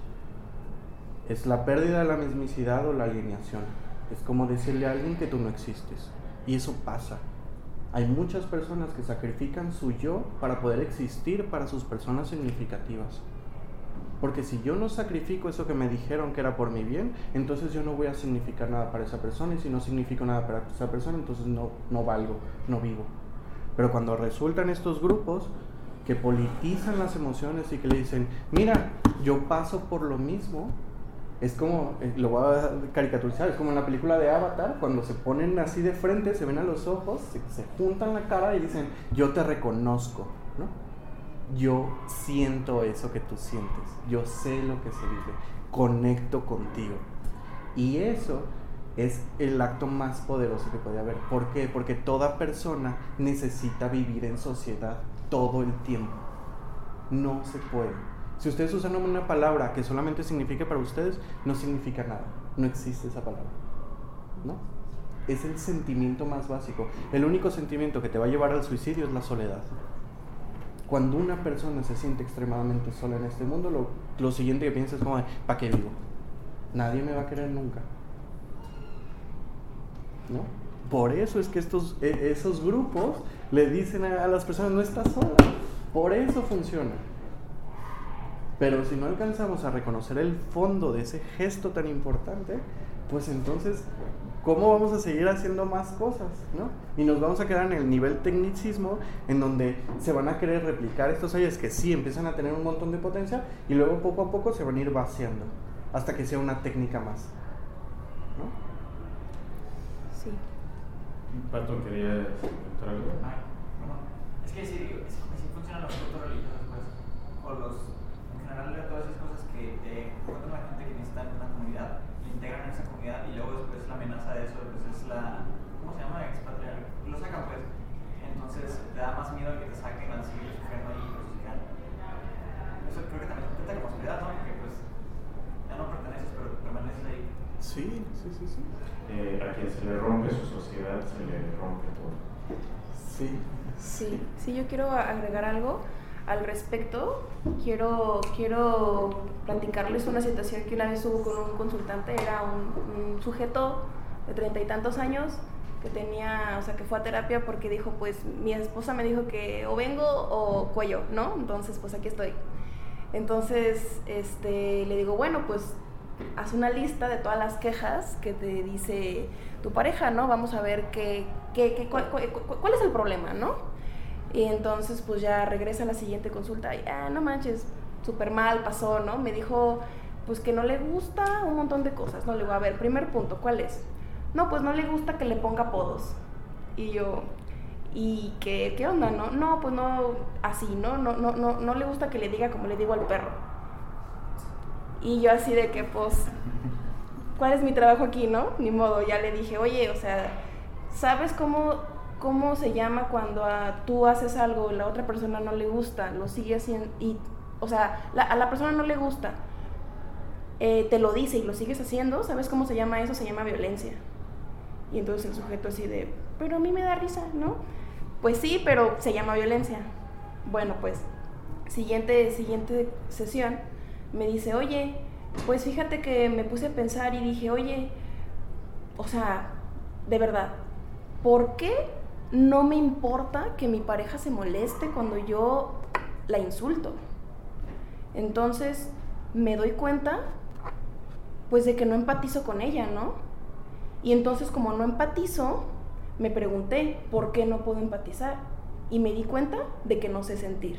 Es la pérdida de la mismicidad o la alienación. Es como decirle a alguien que tú no existes. Y eso pasa. Hay muchas personas que sacrifican su yo para poder existir para sus personas significativas. Porque si yo no sacrifico eso que me dijeron que era por mi bien, entonces yo no voy a significar nada para esa persona, y si no significo nada para esa persona, entonces no, no valgo, no vivo. Pero cuando resultan estos grupos que politizan las emociones y que le dicen, mira, yo paso por lo mismo, es como, eh, lo voy a caricaturizar, es como en la película de Avatar, cuando se ponen así de frente, se ven a los ojos, se, se juntan la cara y dicen, yo te reconozco, ¿no? Yo siento eso que tú sientes, yo sé lo que se vive, conecto contigo. Y eso es el acto más poderoso que puede haber. ¿Por qué? Porque toda persona necesita vivir en sociedad todo el tiempo. No se puede. Si ustedes usan una palabra que solamente signifique para ustedes, no significa nada. No existe esa palabra, ¿no? Es el sentimiento más básico. El único sentimiento que te va a llevar al suicidio es la soledad. Cuando una persona se siente extremadamente sola en este mundo, lo, lo siguiente que piensa es como, ¿para qué vivo? Nadie me va a querer nunca, ¿no? Por eso es que estos, esos grupos le dicen a, a las personas, no estás sola. Por eso funciona. Pero si no alcanzamos a reconocer el fondo de ese gesto tan importante, pues entonces, ¿cómo vamos a seguir haciendo más cosas, ¿no? Y nos vamos a quedar en el nivel tecnicismo, en donde se van a querer replicar estos aires que sí empiezan a tener un montón de potencia, y luego poco a poco se van a ir vaciando, hasta que sea una técnica más, ¿no? Sí. Pato, ¿quería comentar algo? Ay, bueno, es que sí, es que sí funcionan los cultos religiosos, pues, o los, en general, todas esas cosas que te encuentran la gente que necesita en una comunidad, le integran en esa comunidad, y luego después la amenaza de eso, pues es la, ¿cómo se llama? Expatriar, lo sacan, pues, entonces te da más miedo el que te saquen al seguir sufriendo ahí, pues, ya. Eso creo que también intenta como seguridad, ¿no? Porque, pues, ya no perteneces, pero permaneces ahí. Sí, sí, sí, sí. Eh, a quien se le rompe su sociedad, se le rompe todo. Sí. Sí, sí, yo quiero agregar algo al respecto. Quiero, quiero platicarles una situación que una vez hubo con un consultante. Era un, un sujeto de treinta y tantos años que tenía, o sea, que fue a terapia porque dijo, pues, mi esposa me dijo que o vengo o cuello, ¿no? Entonces, pues, aquí estoy. Entonces, este, le digo, bueno, pues, haz una lista de todas las quejas que te dice tu pareja, ¿no? Vamos a ver qué, qué, qué, cuál, cuál, cuál es el problema, ¿no? Y entonces pues ya regresa a la siguiente consulta y, ah, no manches, súper mal pasó, ¿no? Me dijo pues que no le gusta un montón de cosas, ¿no? Le digo, a ver, primer punto, ¿cuál es? No, pues no le gusta que le ponga apodos. Y yo, ¿y qué, qué onda, no? No, pues no, así, ¿no? No, no, no, no le gusta que le diga como le digo al perro. Y yo así de que, pues, ¿cuál es mi trabajo aquí, no? Ni modo, ya le dije, oye, o sea, ¿sabes cómo, cómo se llama cuando a, tú haces algo y la otra persona no le gusta? Lo sigue haciendo, y, o sea, la, a la persona no le gusta, eh, te lo dice y lo sigues haciendo, ¿sabes cómo se llama eso? Se llama violencia. Y entonces el sujeto así de, pero a mí me da risa, ¿no? Pues sí, pero se llama violencia. Bueno, pues, siguiente, siguiente sesión, me dice, oye, pues fíjate que me puse a pensar y dije, oye, o sea, de verdad, ¿por qué no me importa que mi pareja se moleste cuando yo la insulto? Entonces me doy cuenta, pues, de que no empatizo con ella, ¿no? Y entonces, como no empatizo, me pregunté, ¿por qué no puedo empatizar? Y me di cuenta de que no sé sentir.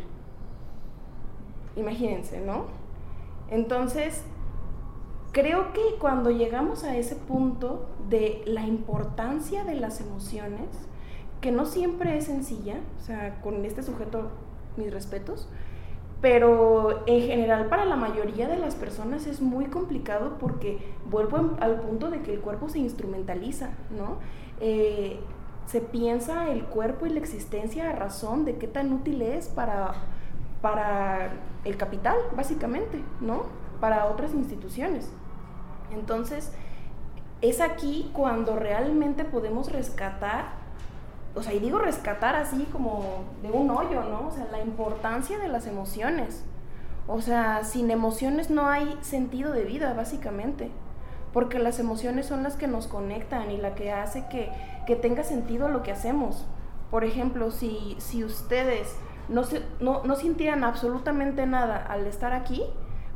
Imagínense, ¿no? Entonces, creo que cuando llegamos a ese punto de la importancia de las emociones, que no siempre es sencilla, o sea, con este sujeto, mis respetos, pero en general para la mayoría de las personas es muy complicado porque vuelvo al punto de que el cuerpo se instrumentaliza, ¿no? Eh, se piensa el cuerpo y la existencia a razón de qué tan útil es para... para el capital, básicamente, ¿no? Para otras instituciones. Entonces, es aquí cuando realmente podemos rescatar, o sea, y digo rescatar así como de un hoyo, ¿no? O sea, la importancia de las emociones. O sea, sin emociones no hay sentido de vida, básicamente. Porque las emociones son las que nos conectan y la que hace que, que tenga sentido lo que hacemos. Por ejemplo, si, si ustedes... No, se, no, no sintieran absolutamente nada al estar aquí,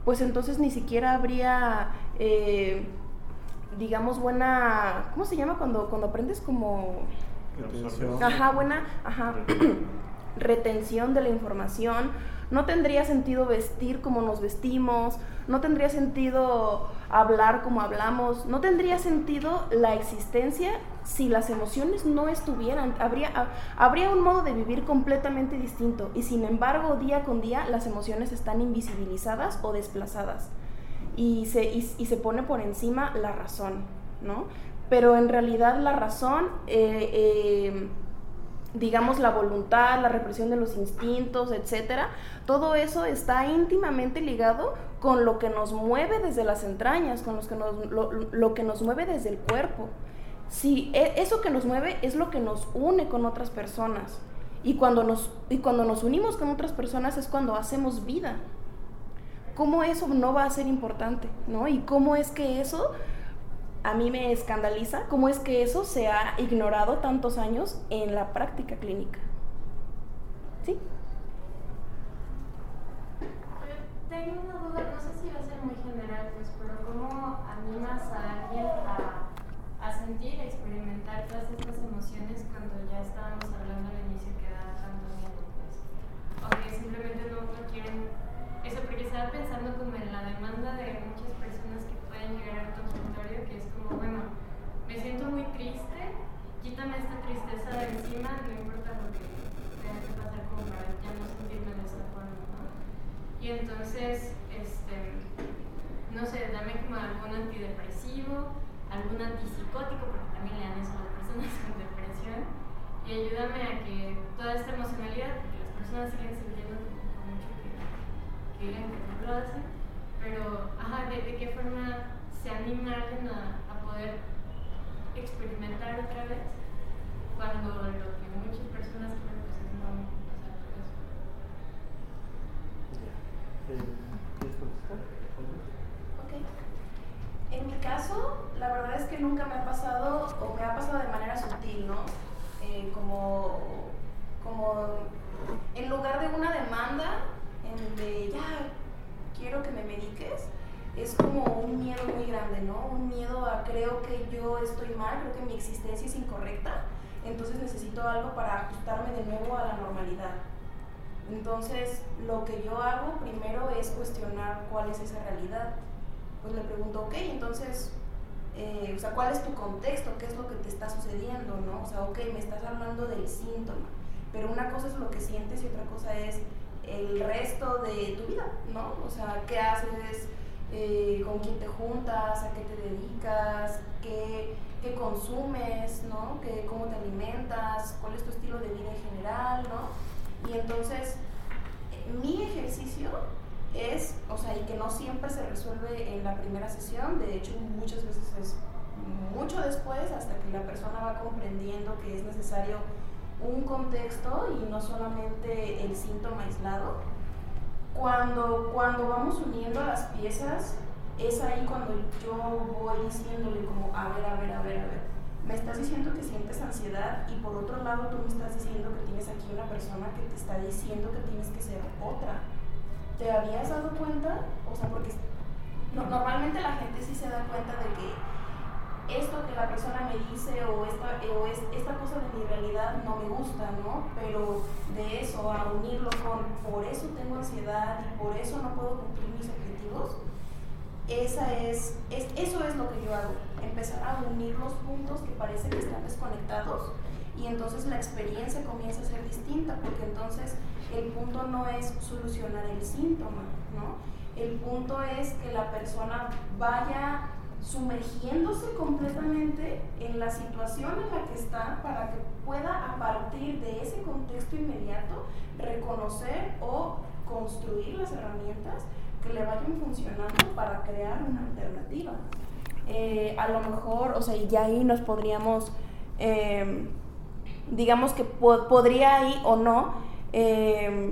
pues entonces ni siquiera habría, eh, digamos, buena, ¿cómo se llama cuando, cuando aprendes como? Retención. Ajá, buena, ajá, retención de la información. No tendría sentido vestir como nos vestimos, no tendría sentido hablar como hablamos, no tendría sentido la existencia si las emociones no estuvieran. Habría, habría un modo de vivir completamente distinto y sin embargo día con día las emociones están invisibilizadas o desplazadas y se, y, y se pone por encima la razón, ¿no? Pero en realidad la razón... Eh, eh, digamos la voluntad, la represión de los instintos, etcétera, todo eso está íntimamente ligado con lo que nos mueve desde las entrañas, con los que nos, lo, lo que nos mueve desde el cuerpo. Si eso que nos mueve es lo que nos une con otras personas y cuando nos, y cuando nos unimos con otras personas es cuando hacemos vida. ¿Cómo eso no va a ser importante, ¿no? Y cómo es que eso... A mí me escandaliza cómo es que eso se ha ignorado tantos años en la práctica clínica. ¿Sí? Tengo una duda, no sé si va a ser muy general, pues, pero ¿cómo animas a alguien a, a sentir, a experimentar todas estas emociones cuando ya estábamos hablando al inicio que da tanto miedo, pues? O que simplemente no, no quieren eso, porque estaba pensando como en la demanda de muchas personas que pueden llegar al consultorio, que es como, bueno, me siento muy triste, quítame esta tristeza de encima, no importa lo que tenga que pasar como para ya no sentirme de esa forma, ¿no? Y entonces, este, no sé, dame como algún antidepresivo, algún antipsicótico, porque también le dan eso a las personas con depresión, y ayúdame a que toda esta emocionalidad, porque las personas siguen sintiendo como por mucho que, que digan que no lo hacen, pero, ajá, de, de qué forma se anima a alguien a, a poder experimentar otra vez cuando lo que muchas personas creen pues es no pasar por eso. ¿Quieres contestar? Ok. En mi caso, la verdad es que nunca me ha pasado, o me ha pasado de manera sutil, ¿no? Eh, como, como en lugar de una demanda en donde ya quiero que me mediques, es como un miedo muy grande, ¿no? Un miedo a creo que yo estoy mal, creo que mi existencia es incorrecta, entonces necesito algo para ajustarme de nuevo a la normalidad. Entonces, lo que yo hago primero es cuestionar cuál es esa realidad. Pues le pregunto, ok, entonces, eh, o sea, ¿cuál es tu contexto? ¿Qué es lo que te está sucediendo, no? O sea, ok, me estás hablando del síntoma, pero una cosa es lo que sientes y otra cosa es el resto de tu vida, ¿no? O sea, ¿qué haces? Eh, ¿Con quién te juntas? ¿A qué te dedicas? ¿Qué, qué consumes? ¿No? ¿Qué, ¿Cómo te alimentas? ¿Cuál es tu estilo de vida en general? ¿No? Y entonces, mi ejercicio es, o sea, y que no siempre se resuelve en la primera sesión, de hecho muchas veces es mucho después, hasta que la persona va comprendiendo que es necesario un contexto y no solamente el síntoma aislado. Cuando, cuando vamos uniendo las piezas, es ahí cuando yo voy diciéndole como, a ver, a ver, a ver, a ver, me estás diciendo que sientes ansiedad y por otro lado tú me estás diciendo que tienes aquí una persona que te está diciendo que tienes que ser otra. ¿Te habías dado cuenta? O sea, porque no, normalmente la gente sí se da cuenta de que esto que la persona me dice o esta, o es, esta cosa de mi realidad no me gusta, ¿no? Pero de eso a unirlo con por eso tengo ansiedad y por eso no puedo cumplir mis objetivos, esa es, es, eso es lo que yo hago, empezar a unir los puntos que parece que están desconectados y entonces la experiencia comienza a ser distinta, porque entonces el punto no es solucionar el síntoma, ¿no? El punto es que la persona vaya sumergiéndose completamente en la situación en la que está para que pueda a partir de ese contexto inmediato reconocer o construir las herramientas que le vayan funcionando para crear una alternativa. Eh, a lo mejor, o sea, y ya ahí nos podríamos, eh, digamos que po- podría ahí o no eh,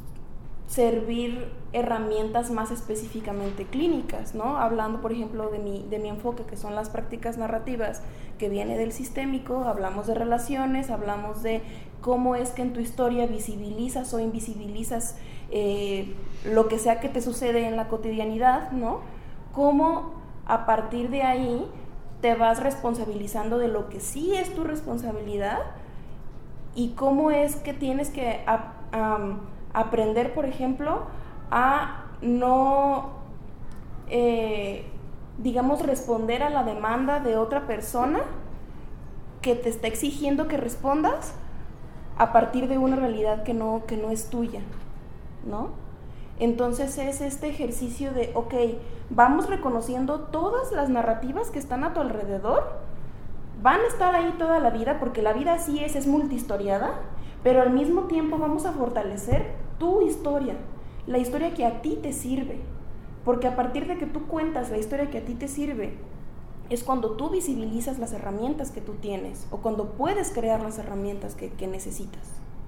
servir herramientas más específicamente clínicas, ¿no? Hablando, por ejemplo, de mi, de mi enfoque, que son las prácticas narrativas, que viene del sistémico, hablamos de relaciones, hablamos de cómo es que en tu historia visibilizas o invisibilizas eh, lo que sea que te sucede en la cotidianidad, ¿no? Cómo a partir de ahí te vas responsabilizando de lo que sí es tu responsabilidad y cómo es que tienes que a, a, aprender, por ejemplo, a no, eh, digamos, responder a la demanda de otra persona que te está exigiendo que respondas a partir de una realidad que no, que no es tuya, ¿no? Entonces es este ejercicio de, ok, vamos reconociendo todas las narrativas que están a tu alrededor, van a estar ahí toda la vida, porque la vida así es, es multihistoriada, pero al mismo tiempo vamos a fortalecer tu historia, la historia que a ti te sirve, porque a partir de que tú cuentas la historia que a ti te sirve, es cuando tú visibilizas las herramientas que tú tienes, o cuando puedes crear las herramientas que, que necesitas.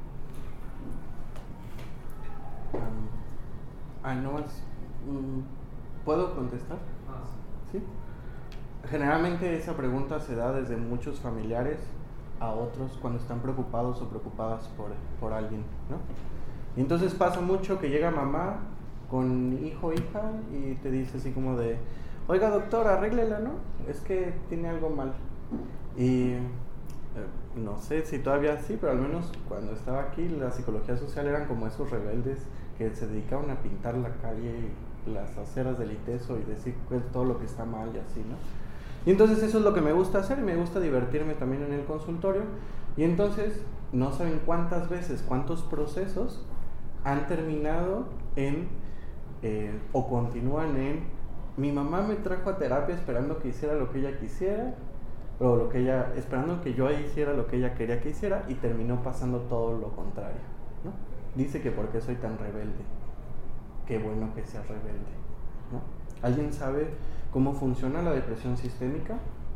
Um, ah, no es... Um, ¿Puedo contestar? Ah, sí. ¿Sí? Generalmente esa pregunta se da desde muchos familiares a otros cuando están preocupados o preocupadas por, por alguien, ¿no? Y entonces pasa mucho que llega mamá con hijo o hija y te dice así como de, oiga doctor, arréglela, ¿no? Es que tiene algo mal. Y eh, no sé si todavía sí, pero al menos cuando estaba aquí la psicología social eran como esos rebeldes que se dedicaban a pintar la calle y las aceras del ITESO y decir todo lo que está mal y así, ¿no? Y entonces eso es lo que me gusta hacer y me gusta divertirme también en el consultorio. Y entonces no saben cuántas veces, cuántos procesos han terminado en eh, o continúan en mi mamá me trajo a terapia esperando que hiciera lo que ella quisiera, o lo que ella, esperando que yo hiciera lo que ella quería que hiciera, y terminó pasando todo lo contrario, ¿no? Dice que por qué soy tan rebelde. Qué bueno que seas rebelde, ¿no? ¿Alguien sabe cómo funciona la depresión sistémica?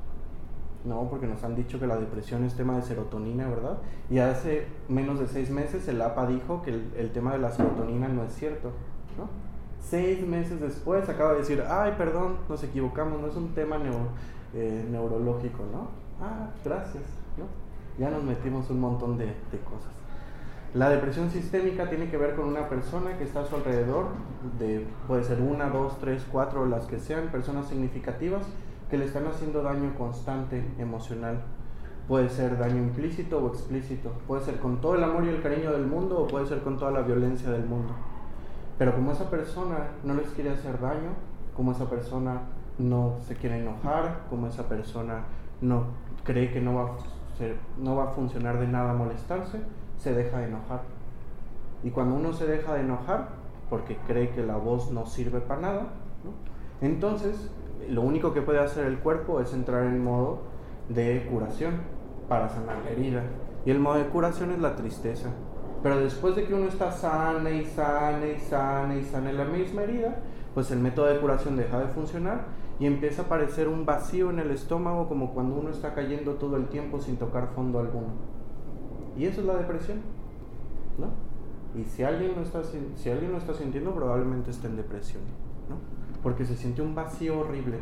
No, porque nos han dicho que la depresión es tema de serotonina, ¿verdad? Y hace menos de seis meses el A P A dijo que el, el tema de la serotonina no es cierto, ¿no? Seis meses después acaba de decir, ay, perdón, nos equivocamos, no es un tema neuro, eh, neurológico, ¿no? Ah, gracias, ¿no? Ya nos metimos un montón de, de cosas. La depresión sistémica tiene que ver con una persona que está a su alrededor, de, puede ser una, dos, tres, cuatro, las que sean, personas significativas que le están haciendo daño constante emocional. Puede ser daño implícito o explícito, puede ser con todo el amor y el cariño del mundo o puede ser con toda la violencia del mundo. Pero como esa persona no les quiere hacer daño, como esa persona no se quiere enojar, como esa persona no cree que no va a, ser, no va a funcionar de nada molestarse, se deja de enojar. Y cuando uno se deja de enojar, porque cree que la voz no sirve para nada, ¿no? Entonces lo único que puede hacer el cuerpo es entrar en modo de curación para sanar la herida. Y el modo de curación es la tristeza. Pero después de que uno está sana y sana y sana y sana en la misma herida, pues el método de curación deja de funcionar y empieza a aparecer un vacío en el estómago, como cuando uno está cayendo todo el tiempo sin tocar fondo alguno. Y eso es la depresión, ¿no? Y si alguien lo está, si alguien lo está sintiendo, probablemente está en depresión, ¿no? Porque se siente un vacío horrible.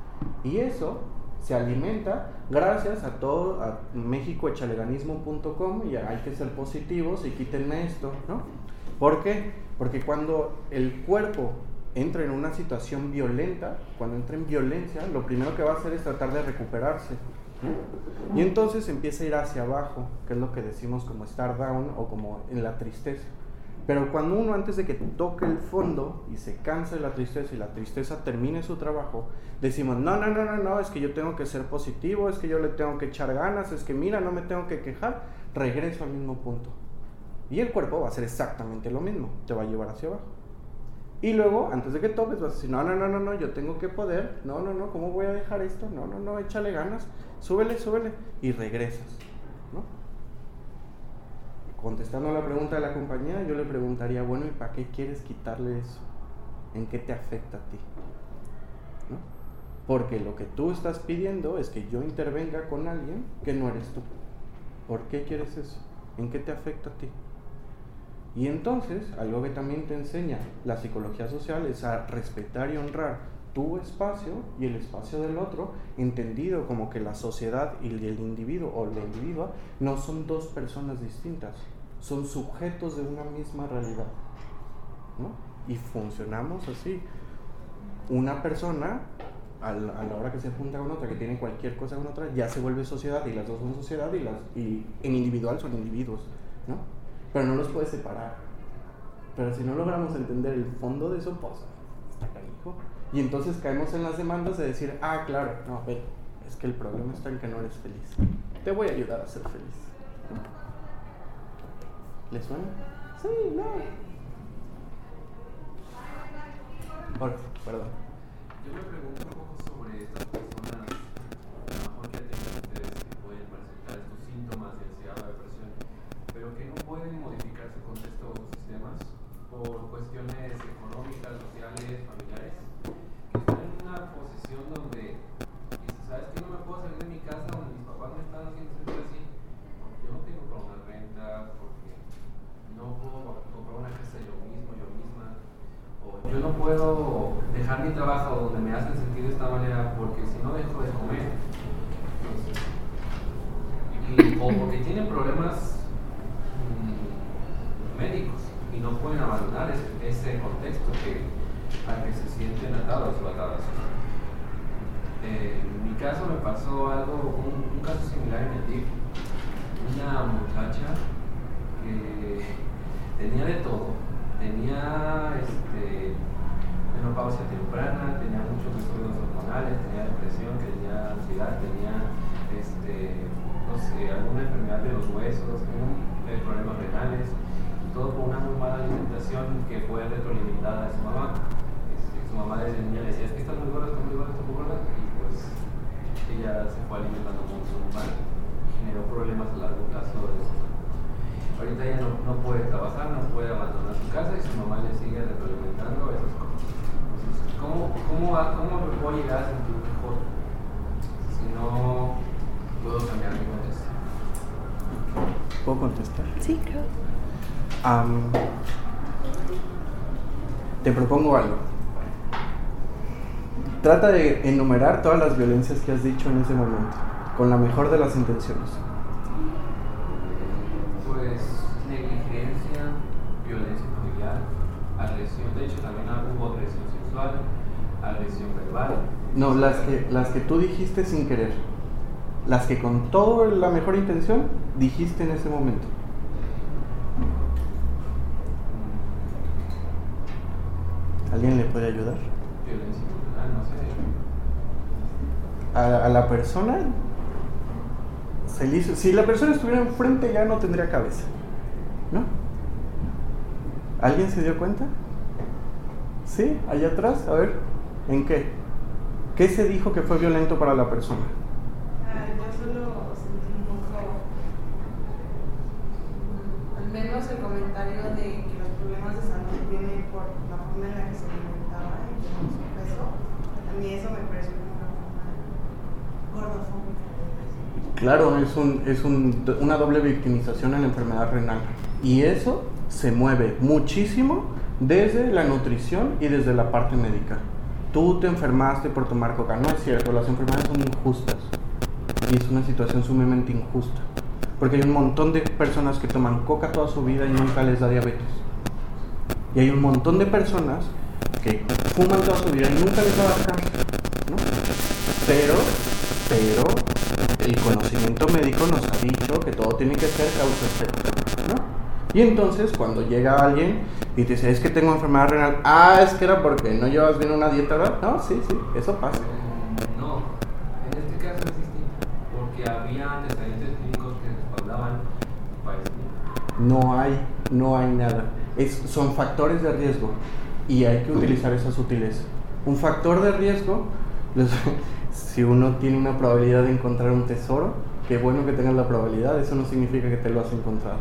Y eso se alimenta gracias a todo, a mexico echaleganismo punto com, y hay que ser positivos y quítenme esto, ¿no? ¿Por qué? Porque cuando el cuerpo entra en una situación violenta, cuando entra en violencia, lo primero que va a hacer es tratar de recuperarse, ¿no? Y entonces empieza a ir hacia abajo, que es lo que decimos como estar down o como en la tristeza. Pero cuando uno, antes de que toque el fondo y se canse de la tristeza y la tristeza termine su trabajo, decimos, no, no, no, no, no, es que yo tengo que ser positivo, es que yo le tengo que echar ganas, es que mira, no me tengo que quejar, regreso al mismo punto. Y el cuerpo va a hacer exactamente lo mismo, te va a llevar hacia abajo. Y luego, antes de que toques, vas a decir, no, no, no, no, no, yo tengo que poder, no, no, no, ¿cómo voy a dejar esto? No, no, no, échale ganas, súbele, súbele, y regresas, ¿no? Contestando a la pregunta de la compañía, yo le preguntaría, bueno, ¿y para qué quieres quitarle eso? ¿En qué te afecta a ti? ¿No? Porque lo que tú estás pidiendo es que yo intervenga con alguien que no eres tú. ¿Por qué quieres eso? ¿En qué te afecta a ti? Y entonces, algo que también te enseña la psicología social es a respetar y honrar tu espacio y el espacio del otro, entendido como que la sociedad y el individuo o la individua no son dos personas distintas, son sujetos de una misma realidad, ¿no? Y funcionamos así. Una persona, a la, a la hora que se junta con otra, que tiene cualquier cosa con otra, ya se vuelve sociedad, y las dos son sociedad, y, las, y en individual son individuos, ¿no? Pero no los puedes separar. Pero si no logramos entender el fondo de eso, pues está canijo. Y entonces caemos en las demandas de decir, ah, claro, no, ven, es que el problema está en que no eres feliz. Te voy a ayudar a ser feliz, ¿no? ¿Le suena? Sí, no. Ahora, perdón. Yo me pregunto un poco sobre estas personas, a lo mejor que tienen ustedes que pueden presentar estos síntomas de ansiedad o depresión, pero que no pueden modificar su contexto o sistemas por cuestiones económicas, sociales, familiares, que están en una posición donde dices, ¿sabes qué? No me puedo salir de mi casa donde mis papás me están haciendo sentir así, porque yo no tengo para una renta, porque no puedo comprar una casa yo mismo, yo misma, o yo no puedo dejar mi trabajo donde me hacen sentir de esta manera porque si no dejo de comer. Entonces, y, o porque tienen problemas mmm, médicos y no pueden abandonar ese, ese contexto que, al que se sienten atados o atadas. Eh, en mi caso me pasó algo, un, un caso similar en el D I F. Una muchacha que tenía de todo, tenía este, menopausia temprana, tenía muchos desórdenes hormonales, tenía depresión, tenía ansiedad, tenía este, no sé, alguna enfermedad de los huesos, tenía problemas renales, todo por una muy mala alimentación que fue retroalimentada de su mamá. Este, su mamá desde niña le decía, es que estás muy gorda, estás muy gorda, estás muy gorda, y pues ella se fue alimentando mucho mal, generó problemas a largo plazo de eso. Ahorita ella no, no puede trabajar, no puede abandonar su casa y su mamá le sigue retroalimentando esas cosas. Entonces, ¿cómo, cómo, cómo me puedo llegar a sentir mejor si no puedo cambiar mi contexto? ¿Puedo contestar? Sí, claro. Um, te propongo algo. Trata de enumerar todas las violencias que has dicho en ese momento, con la mejor de las intenciones. Pues negligencia, violencia familiar, agresión, de hecho también hubo agresión sexual, agresión verbal. No, las que, las que tú dijiste sin querer, las que con toda la mejor intención dijiste en ese momento. ¿Alguien le puede ayudar? Violencia emocional, no sé. A, a la persona se le hizo, si la persona estuviera enfrente ya no tendría cabeza, ¿no? ¿Alguien se dio cuenta? ¿Sí? Allá atrás, a ver, ¿en qué? ¿Qué se dijo que fue violento para la persona? Ah, yo solo sentí un poco, al menos el comentario de que los problemas de salud vienen por la forma en la que se alimentaba y por su peso. A mí eso me pareció una forma gordofóbica. Claro, es, un, es un, una doble victimización en la enfermedad renal. Y eso se mueve muchísimo desde la nutrición y desde la parte médica. Tú te enfermaste por tomar coca. No es cierto, las enfermedades son injustas. Y es una situación sumamente injusta. Porque hay un montón de personas que toman coca toda su vida y nunca les da diabetes. Y hay un montón de personas que fuman toda su vida y nunca les da cáncer, ¿no? Pero, pero, el conocimiento médico nos ha dicho que todo tiene que ser causa-efecto, ¿no? Y entonces, cuando llega alguien y te dice, es que tengo enfermedad renal, ah, es que era porque no llevas bien una dieta, ¿verdad? No, sí, sí, eso pasa. No, en este caso es distinto, porque había antecedentes clínicos que respaldaban tu padecimiento. No hay, no hay nada. Es, son factores de riesgo y hay que utilizar esa sutileza. Un factor de riesgo, los, si uno tiene una probabilidad de encontrar un tesoro, qué bueno que tengas la probabilidad, eso no significa que te lo has encontrado.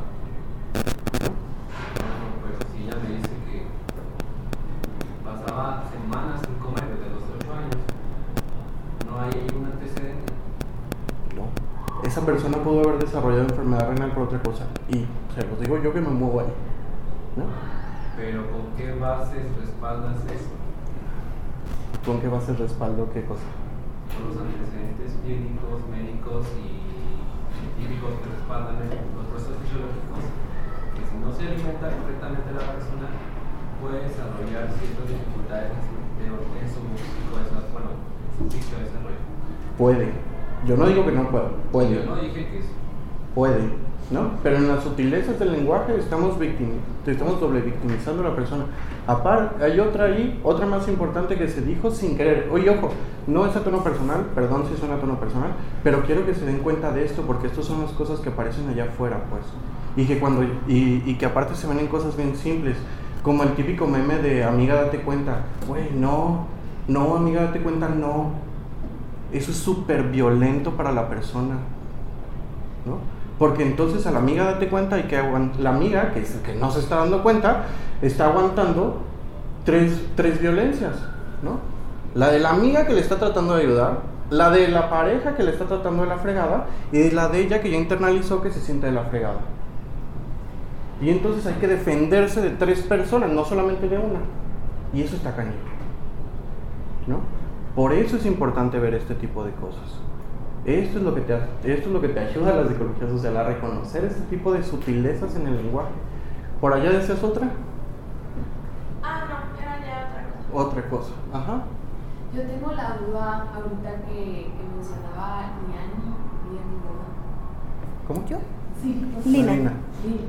Pues si ella me dice que pasaba semanas sin comer desde los ocho años, ¿no hay un antecedente? No. Esa persona pudo haber desarrollado enfermedad renal por otra cosa. Y se los digo yo que me muevo ahí, ¿no? Pero ¿con qué bases respaldas eso? ¿Con qué base de respaldo? ¿Qué cosa? Con los antecedentes clínicos, médicos y científicos que respaldan los procesos fisiológicos, que si no se alimenta correctamente la persona, puede desarrollar ciertas dificultades en su, en su psico- bueno, en su fisiodesarrollo. Puede. Yo no digo que no pueda, puede. Yo no dije que sí. Puede, ¿no? Pero en las sutilezas del lenguaje estamos, victim- estamos doble victimizando a la persona. Aparte, hay otra ahí, otra más importante que se dijo sin querer. Oye, ojo, no es a tono personal, perdón si suena a tono personal, pero quiero que se den cuenta de esto, porque estas son las cosas que aparecen allá afuera, pues. Y que, cuando, y, y que aparte se ven en cosas bien simples, como el típico meme de amiga, date cuenta. Güey, no, no, amiga, date cuenta, no. Eso es súper violento para la persona, ¿no? Porque entonces a la amiga, date cuenta, y que aguant- la amiga, que, que no se está dando cuenta, está aguantando tres, tres violencias, ¿no? La de la amiga que le está tratando de ayudar, la de la pareja que le está tratando de la fregada, y la de ella que ya internalizó que se siente de la fregada. Y entonces hay que defenderse de tres personas, no solamente de una. Y eso está cañón, ¿no? Por eso es importante ver este tipo de cosas. Esto es lo que te, esto es lo que te ayuda a la psicología social, a reconocer este tipo de sutilezas en el lenguaje. ¿Por allá decías otra? Ah, no, era ya otra cosa. Otra cosa, ajá. Yo tengo la duda ahorita que, que mencionaba Liani, Liani, ¿verdad? ¿Cómo? ¿Yo? Sí. Lina. Lina. Sí.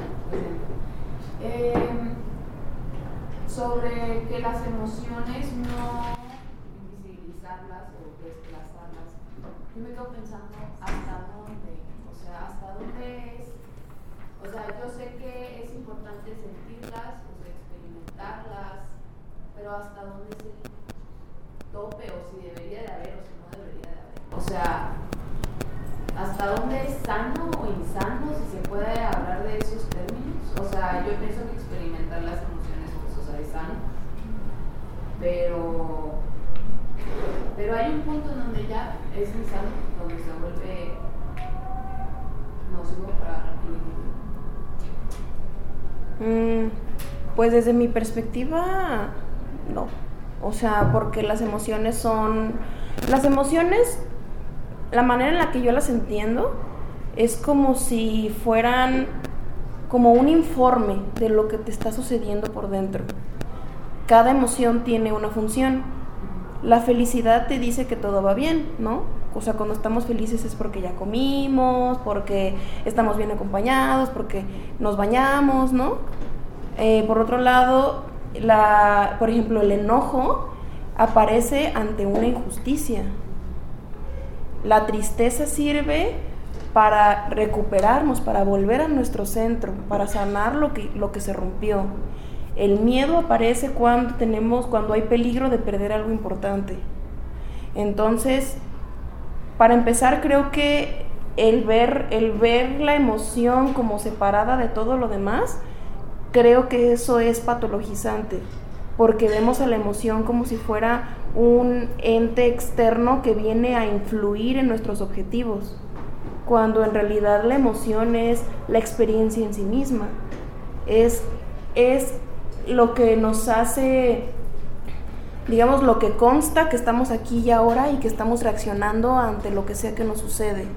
Eh, sobre que las emociones no invisibilizarlas o desplazarlas, yo me quedo pensando hasta dónde, o sea, hasta dónde es, o sea, yo sé que es importante sentirlas, o sea, experimentarlas, pero hasta dónde es el tope, o si debería de haber, o si no debería de haber, o sea, hasta dónde es sano o insano, si se puede hablar de esos términos. O sea, yo pienso que experimentar las emociones, pues, o sea, es sano, pero pero hay un punto en donde ya es insano, donde se vuelve nocivo para el individuo. Mm, pues desde mi perspectiva, no. O sea, porque las emociones son... Las emociones, la manera en la que yo las entiendo, es como si fueran como un informe de lo que te está sucediendo por dentro. Cada emoción tiene una función. La felicidad te dice que todo va bien, ¿no? O sea, cuando estamos felices es porque ya comimos, porque estamos bien acompañados, porque nos bañamos, ¿no? Eh, por otro lado, la, por ejemplo, el enojo aparece ante una injusticia. La tristeza sirve para recuperarnos, para volver a nuestro centro, para sanar lo que, lo que se rompió. El miedo aparece cuando tenemos, cuando hay peligro de perder algo importante. Entonces, para empezar, creo que el ver, el ver la emoción como separada de todo lo demás, creo que eso es patologizante, porque vemos a la emoción como si fuera un ente externo que viene a influir en nuestros objetivos, cuando en realidad la emoción es la experiencia en sí misma, es, es lo que nos hace, digamos, lo que consta que estamos aquí y ahora y que estamos reaccionando ante lo que sea que nos sucede.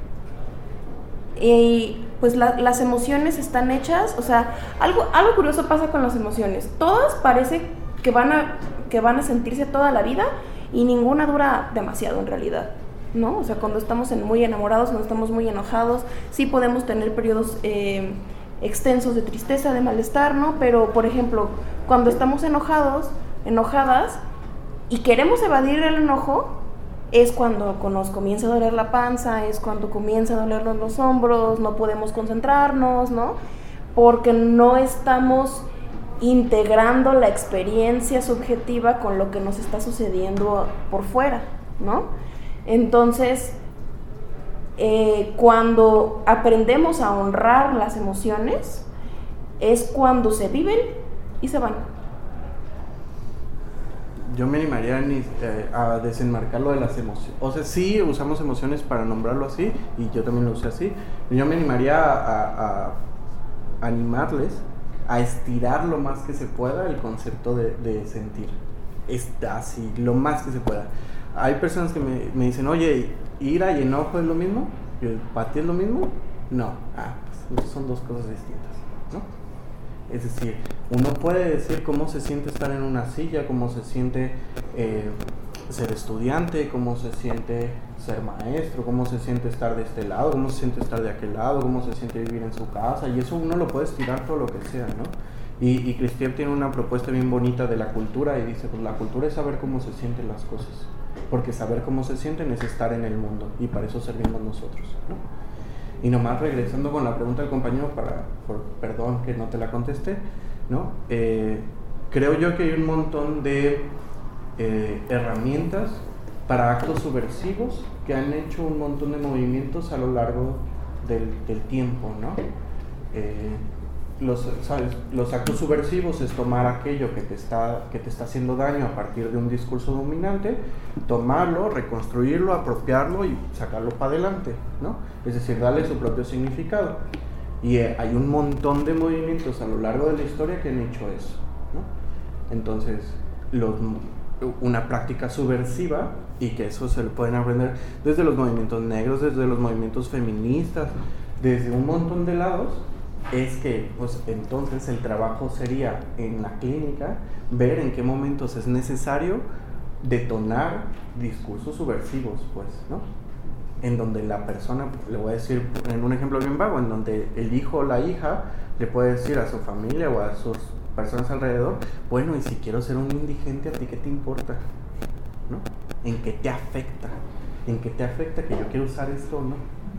Y pues la, las emociones están hechas, o sea, algo, algo curioso pasa con las emociones. Todas parece que van a, que van a sentirse toda la vida y ninguna dura demasiado en realidad, ¿no? O sea, cuando estamos en muy enamorados, cuando estamos muy enojados, sí podemos tener periodos eh, extensos de tristeza, de malestar, ¿no? Pero, por ejemplo, cuando estamos enojados, enojadas y queremos evadir el enojo, es cuando nos comienza a doler la panza, es cuando comienza a dolernos los hombros, no podemos concentrarnos, ¿no? Porque no estamos integrando la experiencia subjetiva con lo que nos está sucediendo por fuera, ¿no? Entonces, eh, cuando aprendemos a honrar las emociones, es cuando se viven y se van. Yo me animaría ni, eh, a desenmarcarlo de las emociones. O sea, sí usamos emociones para nombrarlo así, y yo también lo usé así. Yo me animaría a, a, a animarles a estirar lo más que se pueda el concepto de, de sentir. está así, lo más que se pueda. Hay personas que me, me dicen, oye, ira y enojo es lo mismo, ¿para ti es lo mismo? No, ah, pues son dos cosas distintas, ¿no? Es decir, uno puede decir cómo se siente estar en una silla, cómo se siente eh, ser estudiante, cómo se siente ser maestro, cómo se siente estar de este lado, cómo se siente estar de aquel lado, cómo se siente vivir en su casa, y eso uno lo puede estirar todo lo que sea, ¿no? Y, y Kristiev tiene una propuesta bien bonita de la cultura y dice, pues la cultura es saber cómo se sienten las cosas, porque saber cómo se sienten es estar en el mundo, y para eso servimos nosotros, ¿no? Y nomás regresando con la pregunta del compañero, para, por, perdón que no te la contesté, ¿no? Eh, creo yo que hay un montón de eh, herramientas para actos subversivos que han hecho un montón de movimientos a lo largo del, del tiempo, ¿no? Eh, los, ¿sabes? Los actos subversivos es tomar aquello que te, está, que te está haciendo daño a partir de un discurso dominante, tomarlo, reconstruirlo, apropiarlo y sacarlo para adelante, ¿no? Es decir, darle su propio significado. Y eh, hay un montón de movimientos a lo largo de la historia que han hecho eso, ¿no? Entonces, los, una práctica subversiva, y que eso se lo pueden aprender desde los movimientos negros, desde los movimientos feministas, desde un montón de lados, es que pues entonces el trabajo sería en la clínica ver en qué momentos es necesario detonar discursos subversivos, pues, ¿no? En donde la persona, le voy a decir en un ejemplo bien vago, en donde el hijo o la hija le puede decir a su familia o a sus personas alrededor, bueno, y si quiero ser un indigente, ¿a ti qué te importa? ¿No? ¿En qué te afecta? ¿En qué te afecta que yo quiero usar esto o no?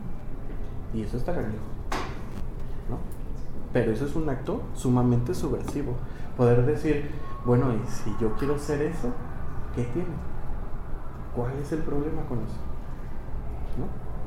Y eso está canijo, ¿no? Pero eso es un acto sumamente subversivo. Poder decir, bueno, y si yo quiero ser eso, ¿qué tiene? ¿Cuál es el problema con eso? ¿No?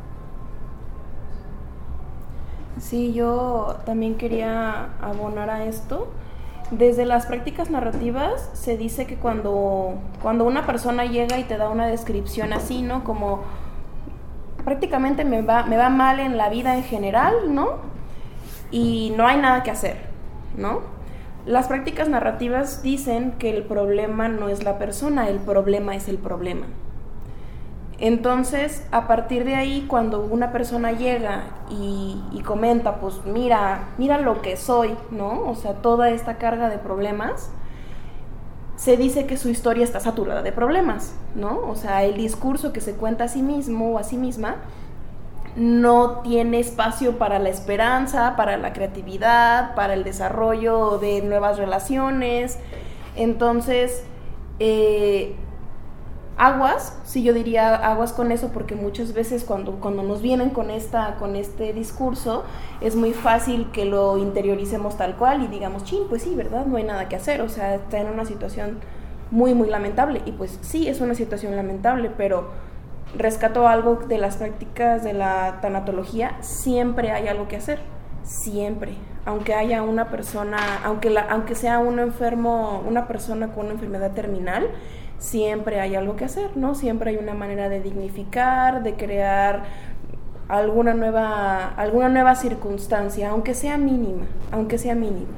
Sí, yo también quería abonar a esto. Desde las prácticas narrativas se dice que cuando, cuando una persona llega y te da una descripción así, ¿no? Como prácticamente me va, me va mal en la vida en general, ¿no? Y no hay nada que hacer, ¿no? Las prácticas narrativas dicen que el problema no es la persona, el problema es el problema. Entonces, a partir de ahí, cuando una persona llega y, y comenta, pues mira, mira lo que soy, ¿no? O sea, toda esta carga de problemas, se dice que su historia está saturada de problemas, ¿no? O sea, el discurso que se cuenta a sí mismo o a sí misma no tiene espacio para la esperanza, para la creatividad, para el desarrollo de nuevas relaciones. Entonces, eh, aguas, sí, yo diría aguas con eso, porque muchas veces cuando, cuando nos vienen con, esta, con este discurso, es muy fácil que lo interioricemos tal cual y digamos, chin, pues sí, ¿verdad? No hay nada que hacer, o sea, está en una situación muy, muy lamentable. Y pues sí, es una situación lamentable, pero rescato algo de las prácticas de la tanatología, siempre hay algo que hacer, siempre, aunque haya una persona, aunque, la, aunque sea un enfermo, una persona con una enfermedad terminal, siempre hay algo que hacer, ¿no? Siempre hay una manera de dignificar, de crear alguna nueva, alguna nueva circunstancia, aunque sea mínima, aunque sea mínima.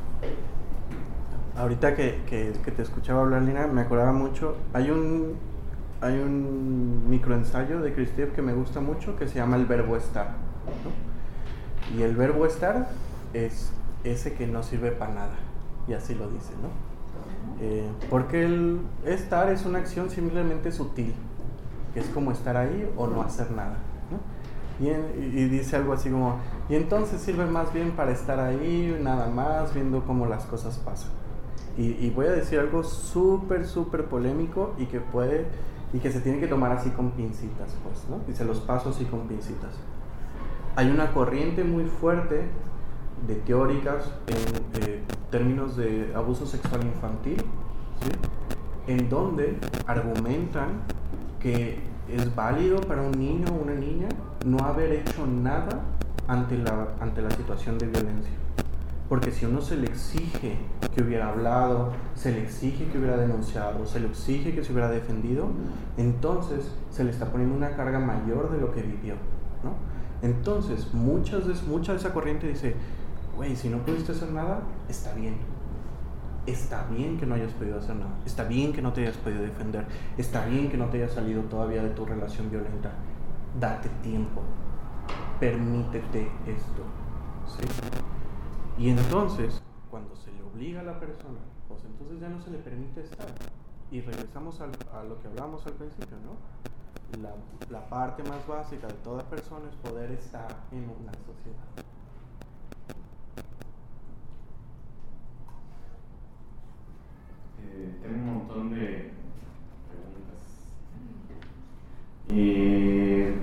Ahorita que, que, que te escuchaba hablar, Lina, me acordaba mucho, hay un Hay un microensayo de Kristiev que me gusta mucho que se llama El verbo estar, ¿no? Y el verbo estar es ese que no sirve para nada, y así lo dice, ¿no? Eh, porque el estar es una acción simplemente sutil, que es como estar ahí o no hacer nada, ¿no? Y, en, y dice algo así como, y entonces sirve más bien para estar ahí, nada más, viendo cómo las cosas pasan. Y, y voy a decir algo súper, súper polémico y que puede... y que se tiene que tomar así con pincitas, pues, ¿no? Y se los paso así con pincitas. Hay una corriente muy fuerte de teóricas en eh, términos de abuso sexual infantil, ¿sí? En donde argumentan que es válido para un niño o una niña no haber hecho nada ante la, ante la situación de violencia. Porque si uno se le exige que hubiera hablado, se le exige que hubiera denunciado, se le exige que se hubiera defendido, entonces se le está poniendo una carga mayor de lo que vivió, ¿no? Entonces, muchas de, mucha de esa corriente dice, güey, si no pudiste hacer nada, está bien. está bien que no hayas podido hacer nada, está bien que no te hayas podido defender, está bien que no te hayas salido todavía de tu relación violenta. Date tiempo, permítete esto, ¿sí? Y entonces, cuando se le obliga a la persona, pues entonces ya no se le permite estar. Y regresamos al, a lo que hablábamos al principio, ¿no? La, la parte más básica de toda persona es poder estar en una sociedad. Eh, tengo un montón de preguntas. Eh,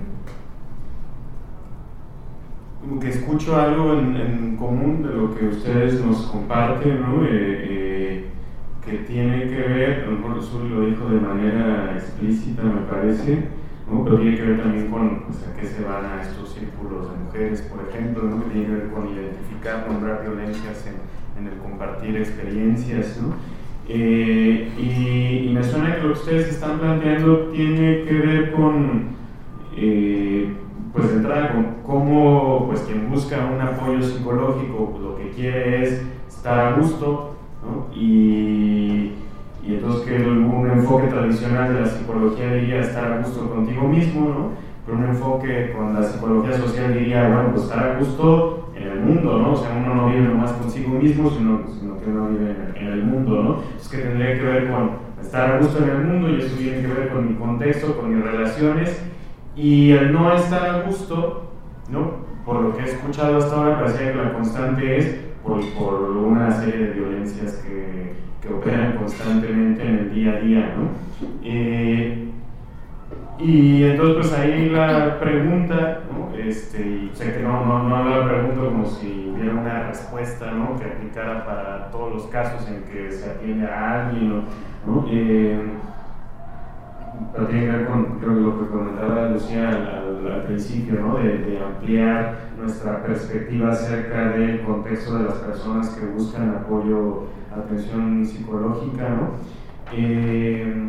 como que escucho algo en, en común de lo que ustedes nos comparten, ¿no? Eh, eh, que tiene que ver, a lo mejor Suri lo dijo de manera explícita, me parece, ¿no? Pero tiene que ver también con, pues, a qué se van a estos círculos de mujeres, por ejemplo, ¿no? Que tiene que ver con identificar, nombrar violencias en, en el compartir experiencias, ¿no? Eh, y, y me suena que lo que ustedes están planteando tiene que ver con, eh, pues de entrada, con cómo, pues, quien busca un apoyo psicológico, pues, lo que quiere es estar a gusto, ¿no? Y, y entonces que un enfoque tradicional de la psicología diría estar a gusto contigo mismo, ¿no? Pero un enfoque con la psicología social diría, bueno, pues estar a gusto en el mundo, ¿no? O sea, uno no vive nomás consigo mismo, sino, sino que uno vive en el, en el mundo, ¿no? Entonces que tendría que ver con estar a gusto en el mundo, y eso tiene que ver con mi contexto, con mis relaciones, y el no estar a gusto, ¿no? Por lo que he escuchado hasta ahora, parecía que la constante es Por, por una serie de violencias que, que operan constantemente en el día a día, ¿no? Eh, y entonces pues ahí la pregunta, ¿no? Este, y sé que no, no, no la pregunto como si hubiera una respuesta, ¿no? Que aplicara para todos los casos en que se atiende a alguien, ¿no? Eh, pero tiene que ver con, creo que lo que comentaba Lucía al, al, al principio, ¿no? De, de ampliar nuestra perspectiva acerca del contexto de las personas que buscan apoyo, atención psicológica, ¿no? Eh,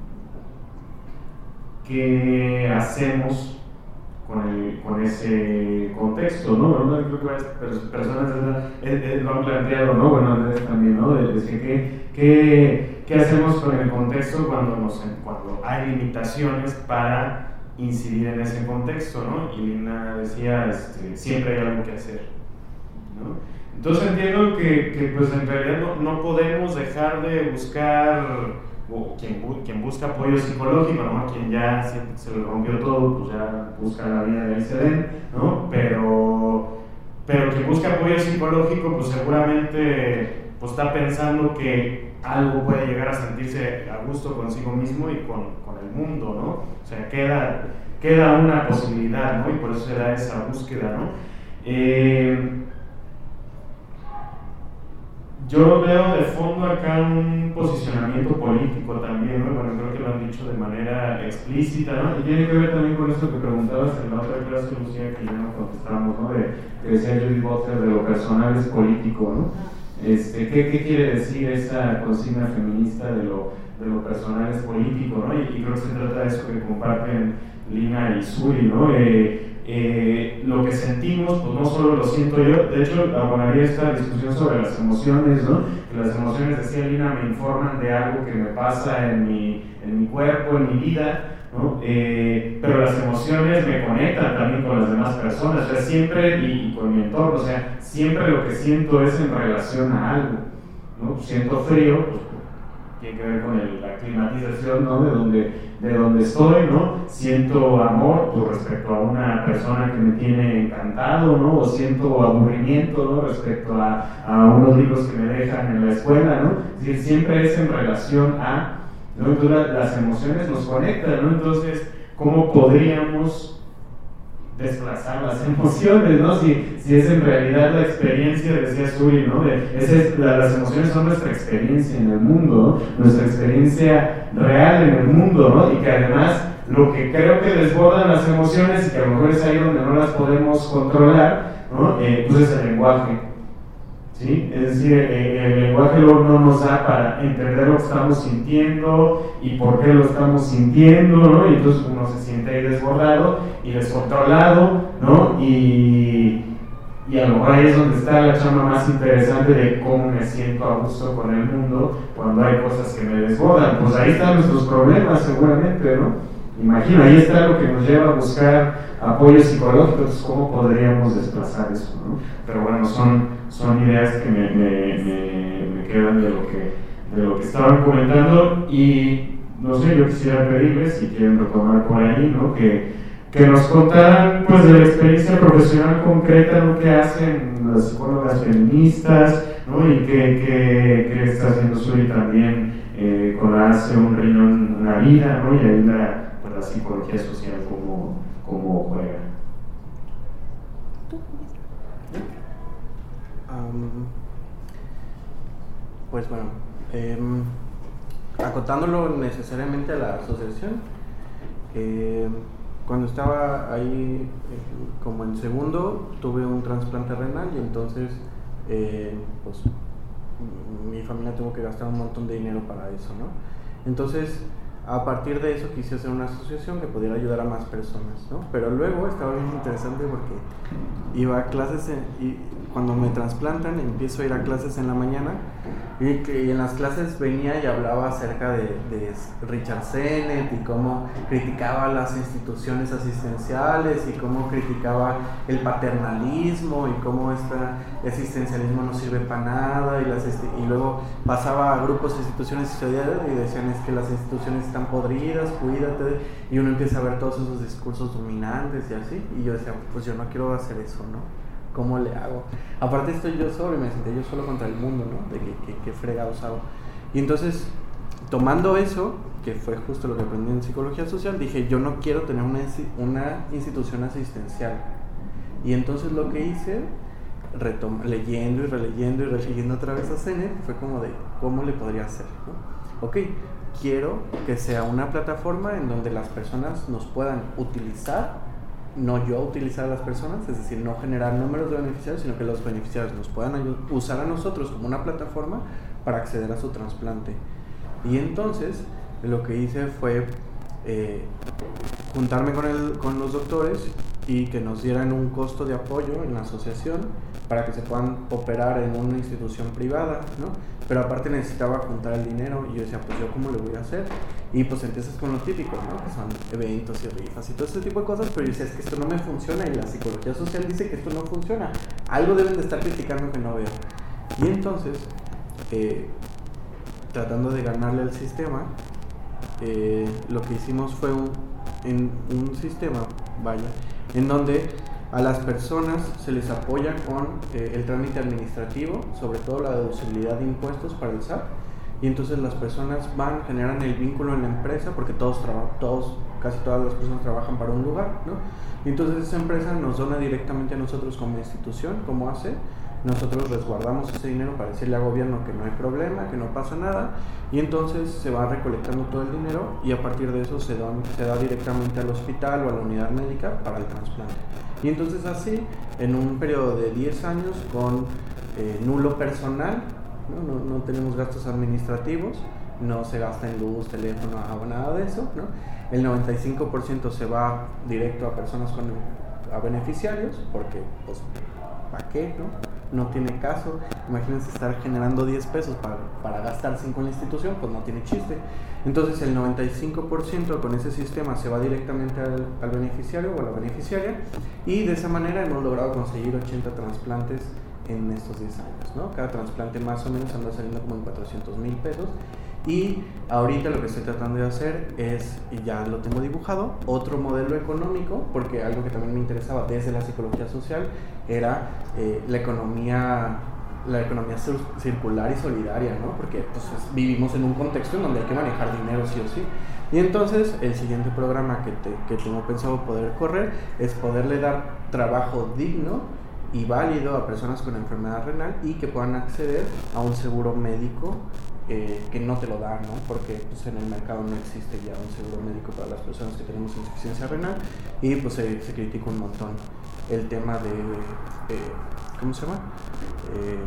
¿Qué hacemos con, el, con ese contexto, ¿no? Bueno, creo que varias personas lo han planteado, ¿no? Bueno, Andrés también, ¿no? De decir que, que ¿qué hacemos con el contexto cuando, nos, cuando hay limitaciones para incidir en ese contexto, ¿no? Y Lina decía, este, siempre hay algo que hacer, ¿no? Entonces entiendo que, que pues en realidad no, no podemos dejar de buscar, o quien, quien busca apoyo psicológico, ¿no? Quien ya se, se le rompió todo, pues ya busca la vía del I C D, ¿no? Pero, pero quien busca apoyo psicológico, pues seguramente pues está pensando que algo puede llegar a sentirse a gusto consigo mismo y con, con el mundo, ¿no? O sea, queda, queda una posibilidad, ¿no? Y por eso se da esa búsqueda, ¿no? Eh, yo veo de fondo acá un posicionamiento político también, ¿no? Bueno, creo que lo han dicho de manera explícita, ¿no? Y tiene que ver también con esto que preguntabas en la otra clase, Lucía, que ya no contestamos, ¿no? De, que decía Judith Butler, de lo personal es político, ¿no? Este, ¿qué, ¿Qué quiere decir esa consigna feminista de lo, de lo personal es político, ¿no? Y, y creo que se trata de eso que comparten Lina y Suri, ¿no? Eh, eh, lo que sentimos, pues no solo lo siento yo, de hecho abonaría esta discusión sobre las emociones, ¿no? Que las emociones, decía Lina, me informan de algo que me pasa en mi, en mi cuerpo, en mi vida, ¿no? Eh, pero las emociones me conectan también con las demás personas, o sea, siempre, y, y con mi entorno, o sea, siempre lo que siento es en relación a algo, ¿no? Siento frío, pues tiene que ver con el, la climatización, ¿no? De donde, de donde estoy, ¿no? Siento amor, pues, respecto a una persona que me tiene encantado, ¿no? O siento aburrimiento, ¿no? Respecto a, a unos libros que me dejan en la escuela, ¿no? Es decir, siempre es en relación a, ¿no? Entonces las emociones nos conectan, ¿no? Entonces, ¿cómo podríamos desplazar las emociones, ¿no? Si, si es en realidad la experiencia, decía Suri, ¿no? De, esa es, la, las emociones son nuestra experiencia en el mundo, ¿no? Nuestra experiencia real en el mundo, ¿no? Y que además lo que creo que desbordan las emociones y que a lo mejor es ahí donde no las podemos controlar, ¿no? Eh, pues es el lenguaje, ¿sí? Es decir, eh, el lenguaje no nos da para entender lo que estamos sintiendo y por qué lo estamos sintiendo, ¿no? Y entonces uno se siente ahí desbordado y descontrolado, ¿no? Y, Y a lo mejor ahí es donde está la chamba más interesante de cómo me siento a gusto con el mundo cuando hay cosas que me desbordan. Pues ahí están nuestros problemas seguramente, ¿no? Imagino, ahí está lo que nos lleva a buscar apoyo psicológico, cómo podríamos desplazar eso, ¿no? Pero bueno, son, son ideas que me, me, me, me quedan de lo que, de lo que estaban comentando y no sé, yo quisiera pedirles, si quieren retomar por ahí, ¿no? que que nos contaran pues de la experiencia profesional concreta, ¿no? Que hacen las psicólogas feministas, ¿no? Y que, que, que está haciendo Suri también eh, con la Hace un Riñón una Vida, ¿no? Y ahí la, pues, la psicología social cómo, cómo juega. Um, pues bueno, eh, acotándolo necesariamente a la asociación, eh, cuando estaba ahí eh, como en segundo tuve un trasplante renal y entonces eh, pues mi familia tuvo que gastar un montón de dinero para eso, ¿no? Entonces a partir de eso quise hacer una asociación que pudiera ayudar a más personas, ¿no? Pero luego estaba bien interesante porque iba a clases en, y cuando me trasplantan empiezo a ir a clases en la mañana y, que, y en las clases venía y hablaba acerca de, de Richard Sennett y cómo criticaba las instituciones asistenciales y cómo criticaba el paternalismo y cómo este asistencialismo no sirve para nada y, las, y luego pasaba a grupos de instituciones sociales y decían es que las instituciones están podridas, cuídate, y uno empieza a ver todos esos discursos dominantes y así, y yo decía, pues yo no quiero hacer eso, ¿no? ¿Cómo le hago? Aparte estoy yo solo y me senté yo solo contra el mundo, ¿no? De que, que, que fregados hago. Y entonces, tomando eso, que fue justo lo que aprendí en psicología social, dije, yo no quiero tener una, una institución asistencial. Y entonces lo que hice, retom- leyendo y releyendo y releyendo otra vez a Sennett, fue como de, ¿cómo le podría hacer? ¿No? Ok, quiero que sea una plataforma en donde las personas nos puedan utilizar, no yo utilizar a las personas, es decir, no generar números de beneficiarios, sino que los beneficiarios nos puedan usar a nosotros como una plataforma para acceder a su trasplante. Y entonces lo que hice fue eh, juntarme con, el, con los doctores y que nos dieran un costo de apoyo en la asociación para que se puedan operar en una institución privada, ¿no? Pero aparte necesitaba juntar el dinero y yo decía, pues yo cómo le voy a hacer, y pues empiezas con lo típico, ¿no? Que son eventos y rifas y todo ese tipo de cosas, pero yo decía, es que esto no me funciona y la psicología social dice que esto no funciona, algo deben de estar criticando que no veo. Y entonces, eh, tratando de ganarle al sistema, eh, lo que hicimos fue un, en un sistema, vaya, en donde a las personas se les apoya con eh, el trámite administrativo, sobre todo la deducibilidad de impuestos para el S A T, y entonces las personas van, generan el vínculo en la empresa, porque todos, traba, todos casi todas las personas trabajan para un lugar, ¿no? Y entonces esa empresa nos dona directamente a nosotros como institución, como hace, nosotros resguardamos ese dinero para decirle al gobierno que no hay problema, que no pasa nada, y entonces se va recolectando todo el dinero y a partir de eso se da, se da directamente al hospital o a la unidad médica para el trasplante. Y entonces así, en un periodo de diez años, con eh, nulo personal, ¿no? No, no tenemos gastos administrativos, no se gasta en luz, teléfono, agua, nada de eso, ¿no? El noventa y cinco por ciento se va directo a personas con a beneficiarios, porque pues ¿para qué? ¿no? No tiene caso. Imagínense estar generando diez pesos para, para gastar cinco en la institución, pues no tiene chiste. Entonces el noventa y cinco por ciento con ese sistema se va directamente al, al beneficiario o a la beneficiaria, y de esa manera hemos logrado conseguir ochenta trasplantes en estos diez años, ¿no? Cada trasplante más o menos anda saliendo como en cuatrocientos mil pesos. Y ahorita lo que estoy tratando de hacer es, y ya lo tengo dibujado, otro modelo económico, porque algo que también me interesaba desde la psicología social era eh, la economía la economía circular y solidaria, ¿no? Porque pues, vivimos en un contexto en donde hay que manejar dinero sí o sí. Y entonces el siguiente programa que, te, que tengo pensado poder correr es poderle dar trabajo digno y válido a personas con enfermedad renal y que puedan acceder a un seguro médico eh, que no te lo dan, ¿no? Porque pues, en el mercado no existe ya un seguro médico para las personas que tenemos insuficiencia renal, y pues se, se critica un montón el tema de eh, ¿cómo se llama? Eh,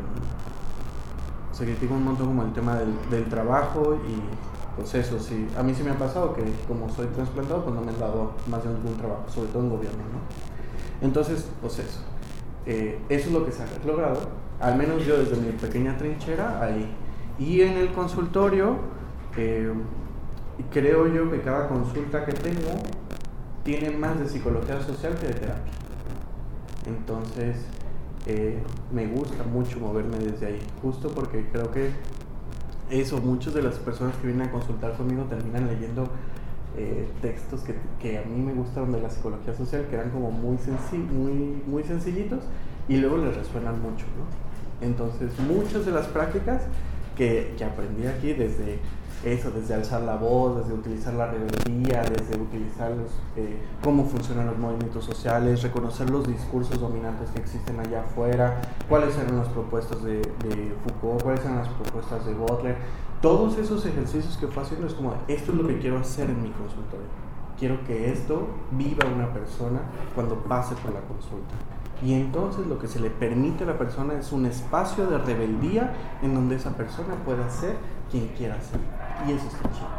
se critica un montón como el tema del, del trabajo, y pues eso sí, a mí sí me ha pasado que como soy trasplantado pues no me han dado más de un trabajo, sobre todo en gobierno, ¿no? Entonces pues eso, eh, eso es lo que se ha logrado, al menos yo desde mi pequeña trinchera ahí. Y en el consultorio, eh, creo yo que cada consulta que tengo tiene más de psicología social que de terapia. Entonces, eh, me gusta mucho moverme desde ahí, justo porque creo que eso, muchas de las personas que vienen a consultar conmigo terminan leyendo eh, textos que, que a mí me gustaron de la psicología social, que eran como muy, senci- muy, muy sencillitos y luego les resuenan mucho, ¿no? Entonces, muchas de las prácticas que, que aprendí aquí, desde eso, desde alzar la voz, desde utilizar la rebeldía, desde utilizar los, eh, cómo funcionan los movimientos sociales, reconocer los discursos dominantes que existen allá afuera, cuáles eran las propuestas de, de Foucault, cuáles eran las propuestas de Butler, todos esos ejercicios que fue haciendo es como, esto es lo que quiero hacer en mi consultorio, quiero que esto viva una persona cuando pase por la consulta. Y entonces lo que se le permite a la persona es un espacio de rebeldía en donde esa persona pueda ser quien quiera ser. Y eso está chido.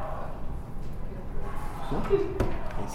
¿No? Eso.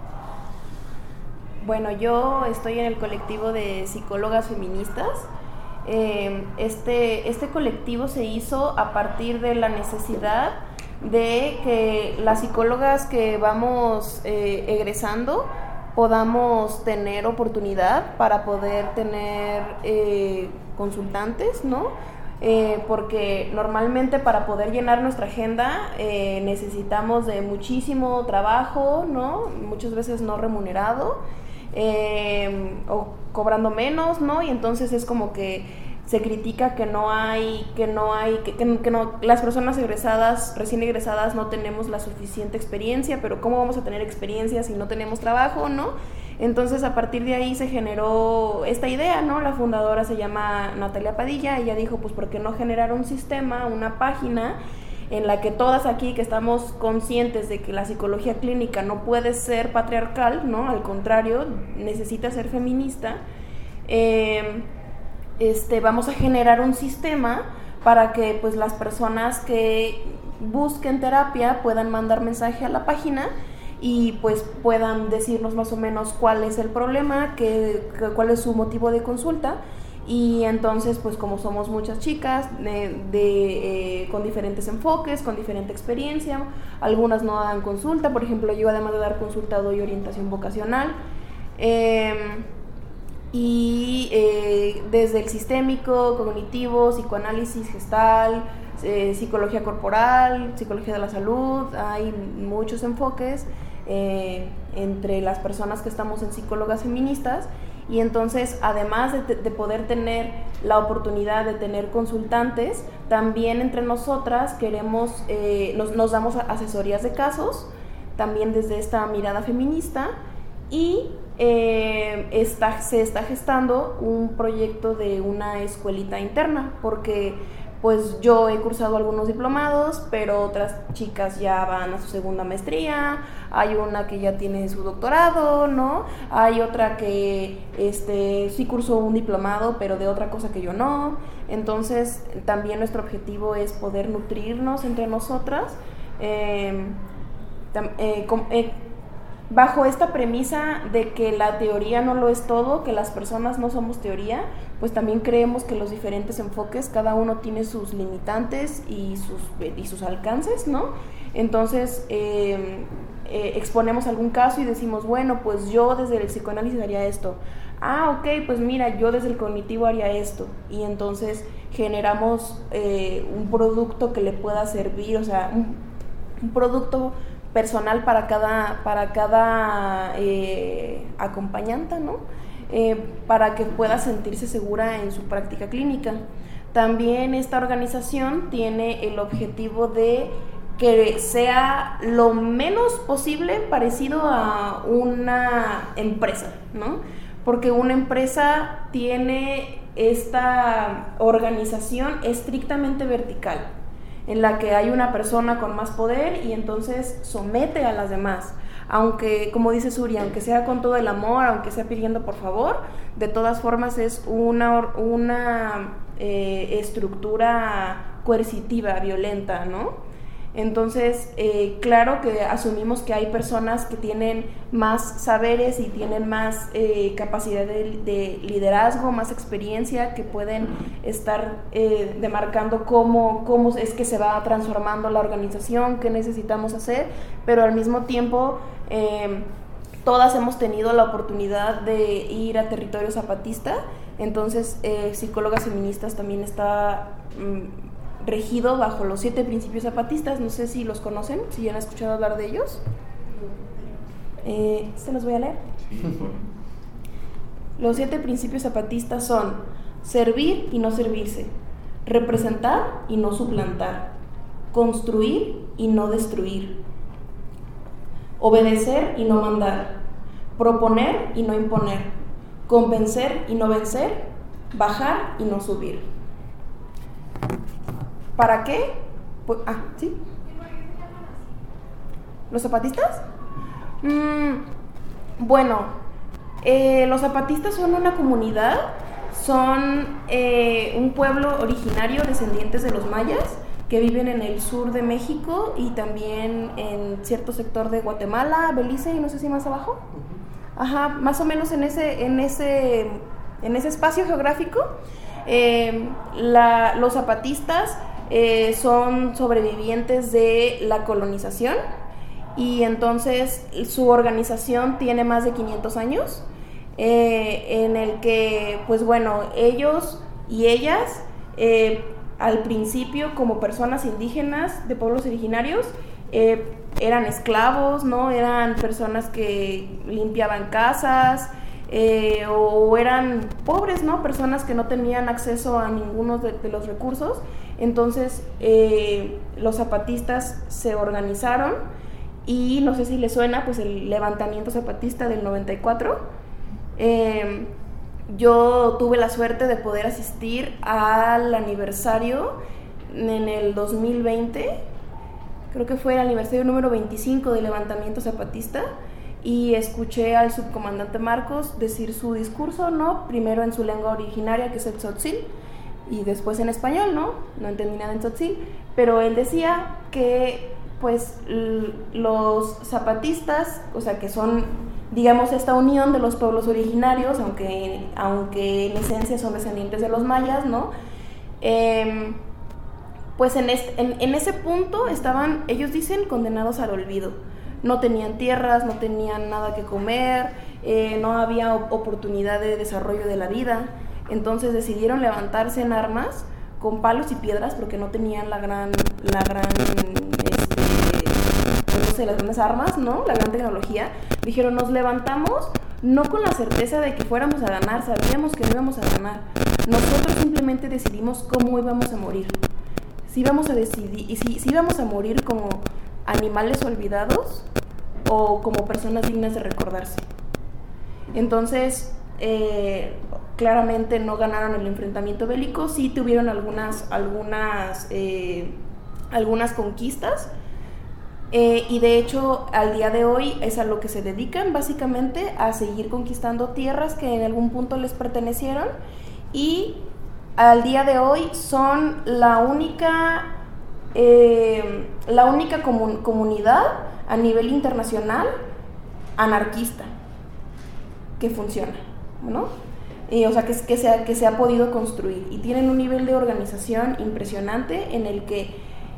Bueno, yo estoy en el colectivo de psicólogas feministas. Eh, este, este colectivo se hizo a partir de la necesidad de que las psicólogas que vamos eh, egresando podamos tener oportunidad para poder tener eh, consultantes, ¿no? Eh, porque normalmente para poder llenar nuestra agenda eh, necesitamos de muchísimo trabajo, ¿no? Muchas veces no remunerado eh, o cobrando menos, ¿no? Y entonces es como que se critica que no hay, que no hay, que, que, que no, las personas egresadas, recién egresadas no tenemos la suficiente experiencia, pero ¿cómo vamos a tener experiencia si no tenemos trabajo, no? Entonces a partir de ahí se generó esta idea, ¿no? La fundadora se llama Natalia Padilla, ella dijo, pues ¿por qué no generar un sistema, una página en la que todas aquí que estamos conscientes de que la psicología clínica no puede ser patriarcal, ¿no? Al contrario, necesita ser feminista, eh, Este, vamos a generar un sistema para que pues las personas que busquen terapia puedan mandar mensaje a la página y pues puedan decirnos más o menos cuál es el problema, qué, cuál es su motivo de consulta. Y entonces pues como somos muchas chicas de, de, eh, con diferentes enfoques, con diferente experiencia, algunas no dan consulta, por ejemplo yo además de dar consulta doy orientación vocacional, eh, y eh, desde el sistémico, cognitivo, psicoanálisis gestal, eh, psicología corporal, psicología de la salud, hay muchos enfoques eh, entre las personas que estamos en psicólogas feministas. Y entonces, además de, de poder tener la oportunidad de tener consultantes, también entre nosotras queremos, eh, nos, nos damos asesorías de casos, también desde esta mirada feminista, y eh, está, se está gestando un proyecto de una escuelita interna, porque pues yo he cursado algunos diplomados, pero otras chicas ya van a su segunda maestría, hay una que ya tiene su doctorado, ¿no? Hay otra que este, sí cursó un diplomado, pero de otra cosa que yo no. Entonces, también nuestro objetivo es poder nutrirnos entre nosotras, eh, eh, com, eh, bajo esta premisa de que la teoría no lo es todo, que las personas no somos teoría, pues también creemos que los diferentes enfoques, cada uno tiene sus limitantes y sus, y sus alcances, ¿no? Entonces, eh, eh, exponemos algún caso y decimos, bueno, pues yo desde el psicoanálisis haría esto. Ah, ok, pues mira, yo desde el cognitivo haría esto. Y entonces generamos eh, un producto que le pueda servir, o sea, un, un producto personal para cada, para cada eh, acompañante, ¿no? Eh, para que pueda sentirse segura en su práctica clínica. También esta organización tiene el objetivo de que sea lo menos posible parecido a una empresa, ¿no? Porque una empresa tiene esta organización estrictamente vertical, en la que hay una persona con más poder y entonces somete a las demás. Aunque, como dice Suri, aunque sea con todo el amor, aunque sea pidiendo por favor, de todas formas es una, una eh, estructura coercitiva, violenta, ¿no? Entonces, eh, claro que asumimos que hay personas que tienen más saberes y tienen más eh, capacidad de, de liderazgo, más experiencia, que pueden estar eh, demarcando cómo, cómo es que se va transformando la organización, qué necesitamos hacer, pero al mismo tiempo eh, todas hemos tenido la oportunidad de ir a territorio zapatista. Entonces, eh, Psicólogas Feministas también está mmm, regido bajo los siete principios zapatistas. No sé si los conocen, si ya han escuchado hablar de ellos. Eh, ¿Se los voy a leer? Los siete principios zapatistas son: servir y no servirse, representar y no suplantar, construir y no destruir, obedecer y no mandar, proponer y no imponer, convencer y no vencer, bajar y no subir. ¿Para qué? Pues, ah, ¿sí? ¿Los zapatistas? Mm, bueno, eh, los zapatistas son una comunidad, son eh, un pueblo originario descendientes de los mayas que viven en el sur de México y también en cierto sector de Guatemala, Belice y no sé si más abajo. Ajá, más o menos en ese, en ese, en ese espacio geográfico. Eh, la, los zapatistas Eh, son sobrevivientes de la colonización y entonces su organización tiene más de quinientos años, eh, en el que, pues bueno, ellos y ellas eh, al principio, como personas indígenas de pueblos originarios, eh, eran esclavos, ¿no? Eran personas que limpiaban casas, eh, o eran pobres, ¿no? Personas que no tenían acceso a ninguno de, de los recursos. Entonces, eh, los zapatistas se organizaron y no sé si les suena, pues el levantamiento zapatista del noventa y cuatro. Eh, yo tuve la suerte de poder asistir al aniversario en el dos mil veinte, creo que fue el aniversario número veinticinco del levantamiento zapatista, y escuché al subcomandante Marcos decir su discurso, ¿no? Primero en su lengua originaria, que es el tzotzil, y después en español, ¿no? No entendí nada en tzotzil, pero él decía que, pues, l- los zapatistas, o sea, que son, digamos, esta unión de los pueblos originarios, aunque, aunque en esencia son descendientes de los mayas, ¿no? Eh, pues en, este, en, en ese punto estaban, ellos dicen, condenados al olvido. No tenían tierras, no tenían nada que comer, eh, no había oportunidad de desarrollo de la vida. Entonces decidieron levantarse en armas con palos y piedras porque no tenían la gran, la gran, este, pues no sé, las grandes armas, ¿no? La gran tecnología. Dijeron, nos levantamos no con la certeza de que fuéramos a ganar, sabíamos que no íbamos a ganar. Nosotros simplemente decidimos cómo íbamos a morir. Si íbamos a decidir, y si, si íbamos a morir como animales olvidados o como personas dignas de recordarse. Entonces, eh, claramente no ganaron el enfrentamiento bélico, sí tuvieron algunas, algunas, eh, algunas conquistas, eh, y de hecho al día de hoy es a lo que se dedican, básicamente a seguir conquistando tierras que en algún punto les pertenecieron, y al día de hoy son la única, eh, la única comun- comunidad a nivel internacional anarquista que funciona, ¿no? Eh, o sea, que, que, se ha, que se ha podido construir, y tienen un nivel de organización impresionante en el que,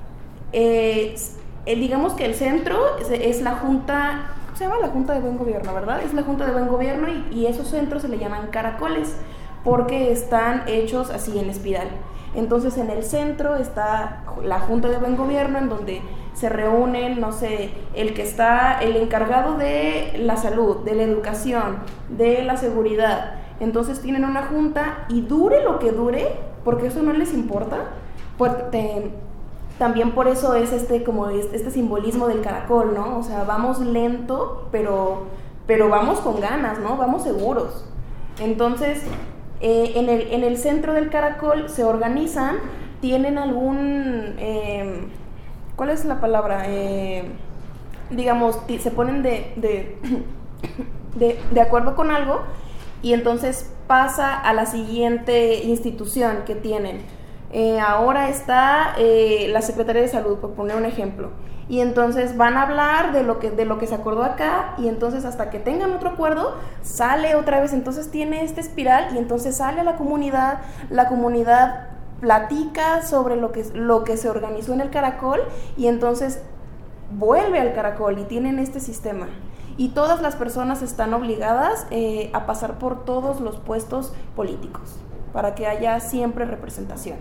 eh, eh, digamos que el centro es, es la Junta, ¿cómo se llama? La Junta de Buen Gobierno, ¿verdad? Es la Junta de Buen Gobierno, y, y esos centros se le llaman caracoles porque están hechos así en espiral. Entonces en el centro está la Junta de Buen Gobierno, en donde se reúnen, no sé, el que está, el encargado de la salud, de la educación, de la seguridad. Entonces tienen una junta, y dure lo que dure, porque eso no les importa, porque también por eso es este, como este, este simbolismo del caracol, ¿no? O sea, vamos lento, pero, pero vamos con ganas, ¿no? Vamos seguros. Entonces, eh, en, el, en el centro del caracol se organizan, tienen algún, eh, ¿cuál es la palabra? Eh, digamos, se ponen de, de, de, de acuerdo con algo, y entonces pasa a la siguiente institución que tienen. eh, ahora está eh, la Secretaría de Salud, por poner un ejemplo. Y entonces van a hablar de lo que de lo que se acordó acá, y entonces hasta que tengan otro acuerdo sale otra vez, entonces tiene esta espiral, y entonces sale a la comunidad, la comunidad platica sobre lo que, lo que se organizó en el Caracol, y entonces vuelve al Caracol y tienen este sistema. Y todas las personas están obligadas eh, a pasar por todos los puestos políticos para que haya siempre representación.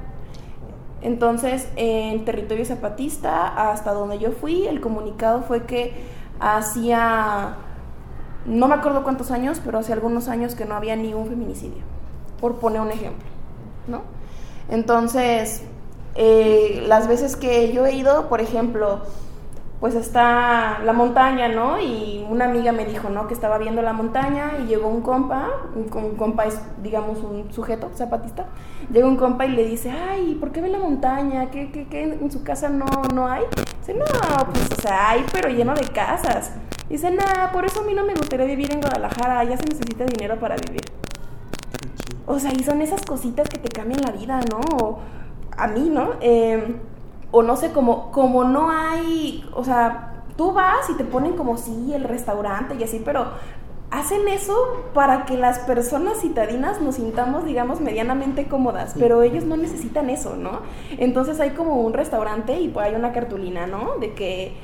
Entonces, en territorio zapatista, hasta donde yo fui, el comunicado fue que hacía, no me acuerdo cuántos años, pero hace algunos años que no había ni un feminicidio, por poner un ejemplo, ¿no? Entonces, eh, las veces que yo he ido, por ejemplo, pues está la montaña, ¿no? Y una amiga me dijo, ¿no? Que estaba viendo la montaña y llegó un compa, un, un compa es, digamos, un sujeto zapatista, llega un compa y le dice, ay, ¿por qué ve la montaña? ¿Qué, qué, qué en su casa no, no hay? Dice, no, pues, o sea, hay, pero lleno de casas. Dice, nah, por eso a mí no me gustaría vivir en Guadalajara, ya se necesita dinero para vivir. O sea, y son esas cositas que te cambian la vida, ¿no? O a mí, ¿no? Eh... O no sé, como, como no hay, o sea, tú vas y te ponen como sí, el restaurante y así, pero hacen eso para que las personas citadinas nos sintamos, digamos, medianamente cómodas, pero ellos no necesitan eso, ¿no? Entonces hay como un restaurante y pues hay una cartulina, ¿no? De que,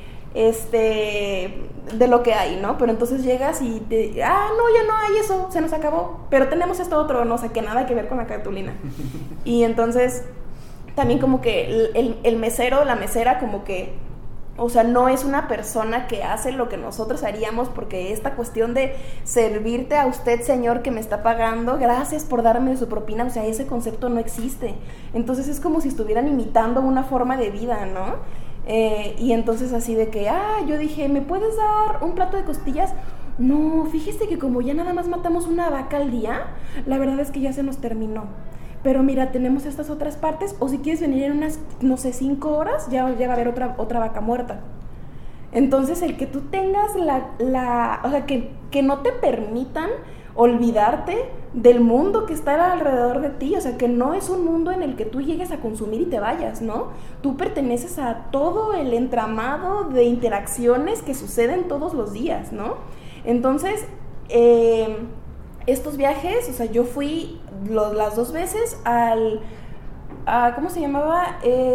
este, de lo que hay, ¿no? Pero entonces llegas y te, ah, no, ya no hay eso, se nos acabó, pero tenemos esto otro, no sé, que nada que ver con la cartulina. Y entonces también como que el, el, el mesero, la mesera como que, o sea, no es una persona que hace lo que nosotros haríamos, porque esta cuestión de servirte a usted, señor, que me está pagando, gracias por darme su propina, o sea, ese concepto no existe. Entonces es como si estuvieran imitando una forma de vida, ¿no? Eh, y entonces así de que, ah, yo dije, ¿me puedes dar un plato de costillas? No, fíjese que como ya nada más matamos una vaca al día, la verdad es que ya se nos terminó. Pero mira, tenemos estas otras partes, o si quieres venir en unas, no sé, cinco horas, ya, ya va a haber otra, otra vaca muerta. Entonces, el que tú tengas la, la o sea, que, que no te permitan olvidarte del mundo que está alrededor de ti, o sea, que no es un mundo en el que tú llegues a consumir y te vayas, ¿no? Tú perteneces a todo el entramado de interacciones que suceden todos los días, ¿no? Entonces, eh... estos viajes, o sea, yo fui lo, las dos veces al, a, ¿cómo se llamaba?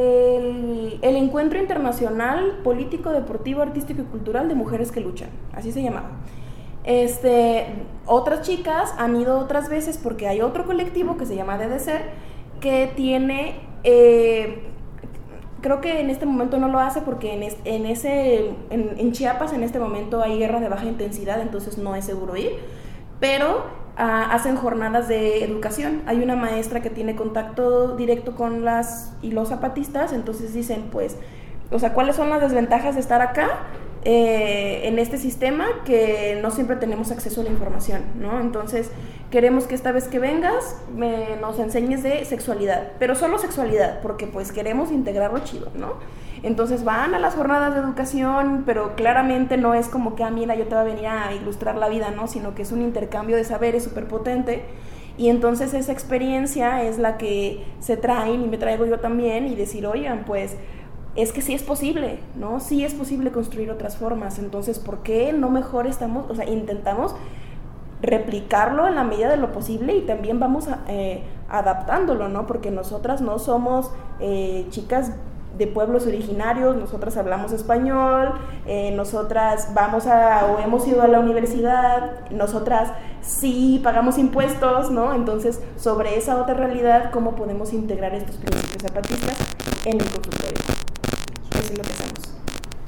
El, el Encuentro Internacional Político, Deportivo, Artístico y Cultural de Mujeres que Luchan, así se llamaba. Este, otras chicas han ido otras veces porque hay otro colectivo que se llama D D C que tiene, eh, creo que en este momento no lo hace porque en, es, en, ese, en, en Chiapas en este momento hay guerra de baja intensidad, entonces no es seguro ir, pero Uh, hacen jornadas de educación. Hay una maestra que tiene contacto directo con las y los zapatistas, entonces dicen, pues, o sea, ¿cuáles son las desventajas de estar acá eh, en este sistema? Que no siempre tenemos acceso a la información, ¿no? Entonces, queremos que esta vez que vengas me, nos enseñes de sexualidad, pero solo sexualidad, porque pues queremos integrarlo chido, ¿no? Entonces van a las jornadas de educación, pero claramente no es como que, ah, mira, yo te voy a venir a ilustrar la vida, ¿no? Sino que es un intercambio de saberes súper potente. Y entonces esa experiencia es la que se traen y me traigo yo también y decir, oigan, pues es que sí es posible, ¿no? Sí es posible construir otras formas. Entonces, ¿por qué no mejor estamos, o sea, intentamos replicarlo en la medida de lo posible y también vamos a, eh, adaptándolo, ¿no? Porque nosotras no somos eh, chicas de pueblos originarios, nosotras hablamos español, eh, nosotras vamos a o hemos ido a la universidad, nosotras sí pagamos impuestos, ¿no? Entonces, sobre esa otra realidad, ¿cómo podemos integrar estos principios zapatistas en el consultorio? Eso es lo que hacemos.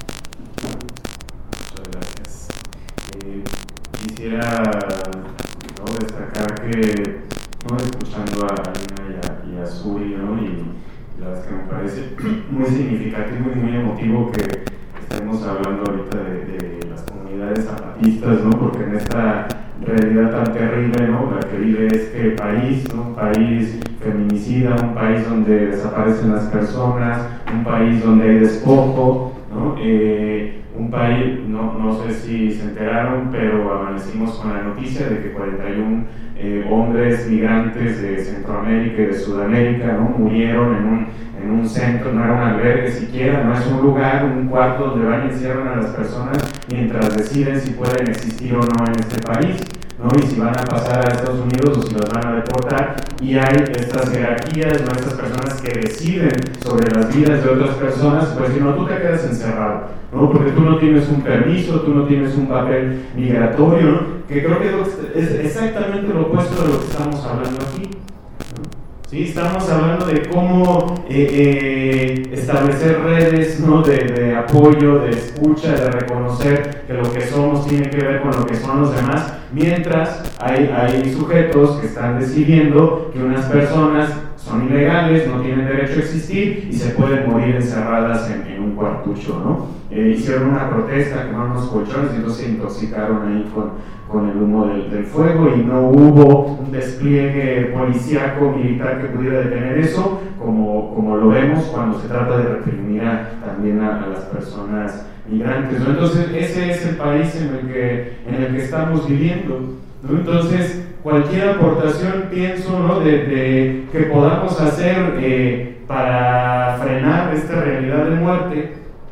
Muchas gracias. Eh, quisiera ¿no? destacar que, ¿no? escuchando a Alina y a, y a Suri, ¿no? y la verdad es que me parece muy significativo y muy emotivo que estemos hablando ahorita de, de las comunidades zapatistas, ¿no? Porque en esta realidad tan terrible, ¿no? La que vive este país, ¿no? Un país feminicida, un país donde desaparecen las personas, un país donde hay despojo, ¿no? Eh, un país, no, no sé si se enteraron, pero amanecimos con la noticia de que cuarenta y uno eh, hombres migrantes de Centroamérica y de Sudamérica, ¿no?, murieron en un, en un centro, no era un albergue siquiera, no es un lugar, un cuarto donde van y encierran a las personas mientras deciden si pueden existir o no en este país, ¿no?, y si van a pasar a Estados Unidos o si los van a deportar, y hay estas jerarquías, ¿no?, estas personas que deciden sobre las vidas de otras personas, pues si no, tú te quedas encerrado, ¿no?, porque tú no tienes un permiso, tú no tienes un papel migratorio, ¿no?, que creo que es exactamente lo opuesto de lo que estamos hablando aquí, ¿no? Sí, estamos hablando de cómo eh, eh, establecer redes, ¿no?, de, de apoyo, de escucha, de reconocer que lo que somos tiene que ver con lo que son los demás, mientras hay, hay sujetos que están decidiendo que unas personas son ilegales, no tienen derecho a existir y se pueden morir encerradas en, en un cuartucho, ¿no? Eh, hicieron una protesta, quemaron unos colchones y entonces se intoxicaron ahí con, con el humo del, del fuego y no hubo un despliegue policíaco militar que pudiera detener eso, como, como lo vemos cuando se trata de reprimir a, también a, a las personas migrantes, ¿no? Entonces ese es el país en el que, en el que estamos viviendo, ¿no? Entonces cualquier aportación, pienso, ¿no?, de, de que podamos hacer eh, para frenar esta realidad de muerte,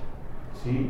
¿sí?,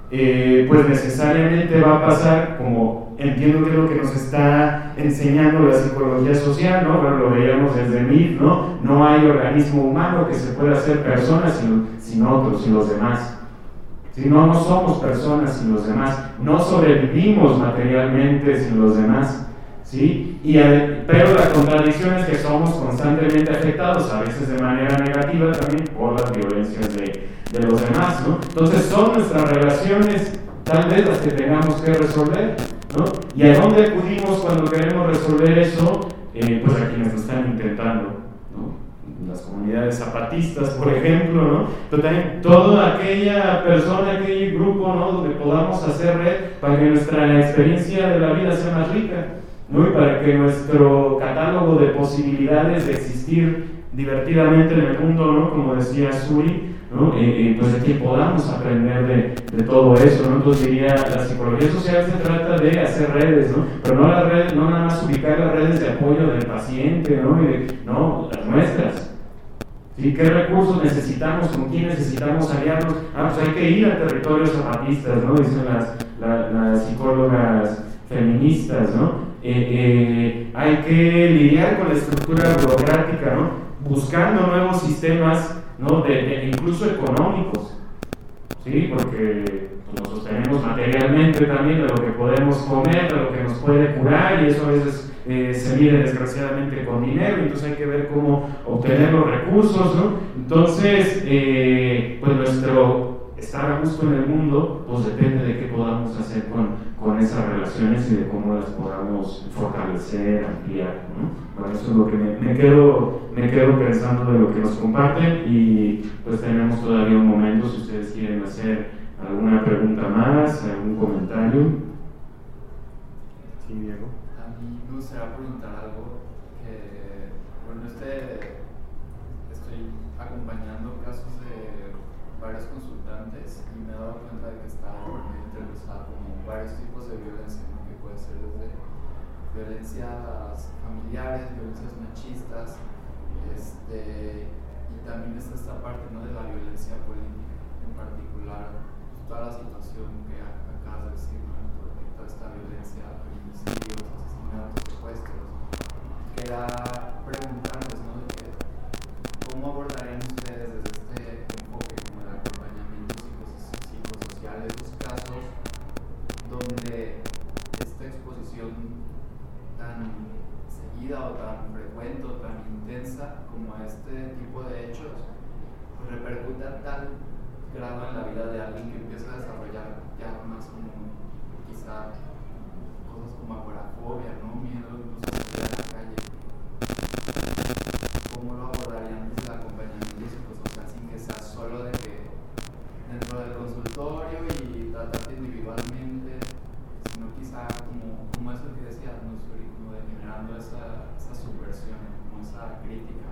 eh, pues necesariamente va a pasar, como entiendo que es lo que nos está enseñando la psicología social, ¿no? Bueno, lo veíamos desde M I F, ¿no? No hay organismo humano que se pueda hacer personas sin, sin otros, sin los demás. ¿Sí? No, no somos personas sin los demás, no sobrevivimos materialmente sin los demás, ¿sí? Y a, pero la contradicción es que somos constantemente afectados, a veces de manera negativa también, por las violencias de, de los demás, ¿no? Entonces son nuestras relaciones tal vez las que tengamos que resolver, ¿no? ¿Y a dónde acudimos cuando queremos resolver eso? Eh, pues a quienes lo están intentando, ¿no? Las comunidades zapatistas, por ejemplo, ¿no? Pero también toda aquella persona, aquel grupo, ¿no?, donde podamos hacer red para que nuestra experiencia de la vida sea más rica, ¿no?, y para que nuestro catálogo de posibilidades de existir divertidamente en el mundo, ¿no?, como decía Suri, ¿no?, eh, eh, pues de que podamos aprender de, de todo eso, ¿no? Entonces diría, la psicología social se trata de hacer redes, ¿no? Pero no las redes, no nada más ubicar las redes de apoyo del paciente, ¿no? Y de, no, las nuestras. ¿Sí? ¿Qué recursos necesitamos? ¿Con quién necesitamos aliarnos? Ah, pues hay que ir a territorios zapatistas, ¿no?, dicen las, la, las psicólogas feministas, ¿no? Eh, eh, hay que lidiar con la estructura burocrática, ¿no?, buscando nuevos sistemas, ¿no?, de, de, incluso económicos, ¿sí? Porque nos sostenemos materialmente también de lo que podemos comer, de lo que nos puede curar, y eso a veces eh, se mide desgraciadamente con dinero, entonces hay que ver cómo obtener los recursos, ¿no? Entonces, eh, pues nuestro estar a gusto en el mundo, pues depende de qué podamos hacer con, con esas relaciones y de cómo las podamos fortalecer, ampliar, ¿no? Bueno, eso es lo que me, me, quedo, me quedo pensando de lo que nos comparten, y pues tenemos todavía un momento si ustedes quieren hacer alguna pregunta más, algún comentario. Sí, Diego. A mí me gustaría preguntar algo que, bueno, este, estoy acompañando casos de varios consultantes y me he dado cuenta de que está muy interesado como varios tipos de violencia, ¿no?, que puede ser desde violencias familiares, violencias machistas, este, y también está esta parte, ¿no?, de la violencia política, en particular toda la situación que acabas de decir, ¿no?, toda esta violencia, feminicidios, asesinatos, secuestros. Quería preguntarles, ¿no?, de que, ¿cómo abordarían ustedes desde este enfoque como el acompañamiento psicosocial de esos casos donde esta exposición tan seguida o tan frecuente o tan intensa como a este tipo de hechos pues repercute a tal grado en la vida de alguien que empieza a desarrollar ya más como quizá cosas como agorafobia, ¿no?, miedo incluso a salir a la calle? ¿Cómo lo abordarían desde el acompañamiento psicosocial sin que sea solo de que dentro del consultorio y tratarte individualmente, sino quizá como, como eso que decías, ¿no?, como de generando esa, esa subversión, como esa crítica?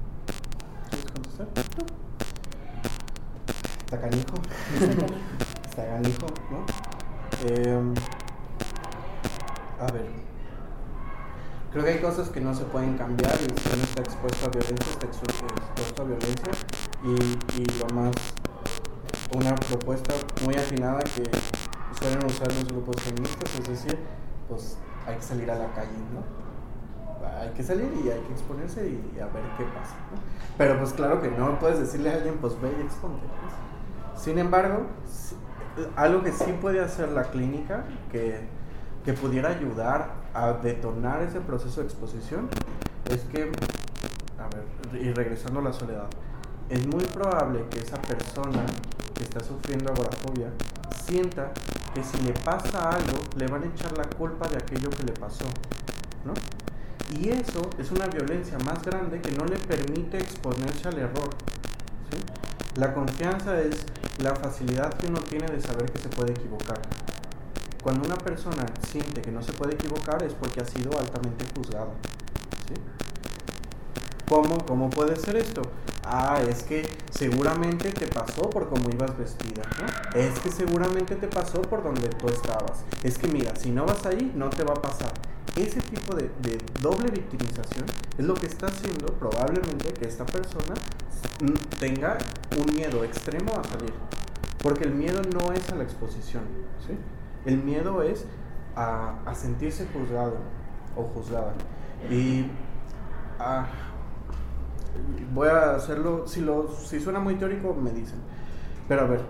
¿Quieres contestar? ¿Está canijo? está ganijo, ¿no? Eh, a ver, creo que hay cosas que no se pueden cambiar y si uno está expuesto a violencia, está expuesto a violencia y, y lo más, una propuesta muy afinada que suelen usar los grupos feministas, es decir, pues hay que salir a la calle, ¿no? Hay que salir y hay que exponerse y a ver qué pasa, ¿no? Pero pues claro que no puedes decirle a alguien, pues ve y exponte, ¿no? Sin embargo, algo que sí puede hacer la clínica, que, que pudiera ayudar a detonar ese proceso de exposición, es que, a ver, y regresando a la soledad, es muy probable que esa persona que está sufriendo agorafobia sienta que si le pasa algo, le van a echar la culpa de aquello que le pasó, ¿no? Y eso es una violencia más grande que no le permite exponerse al error, ¿sí? La confianza es la facilidad que uno tiene de saber que se puede equivocar. Cuando una persona siente que no se puede equivocar es porque ha sido altamente juzgado, ¿sí? ¿Cómo? ¿Cómo puede ser esto? Ah, es que seguramente te pasó por cómo ibas vestida, ¿no? Es que seguramente te pasó por donde tú estabas. Es que mira, si no vas ahí, no te va a pasar. Ese tipo de, de doble victimización es lo que está haciendo probablemente que esta persona tenga un miedo extremo a salir. Porque el miedo no es a la exposición, ¿sí? El miedo es a, a sentirse juzgado o juzgada. Y a, voy a hacerlo, si, lo, si suena muy teórico me dicen. Pero a ver,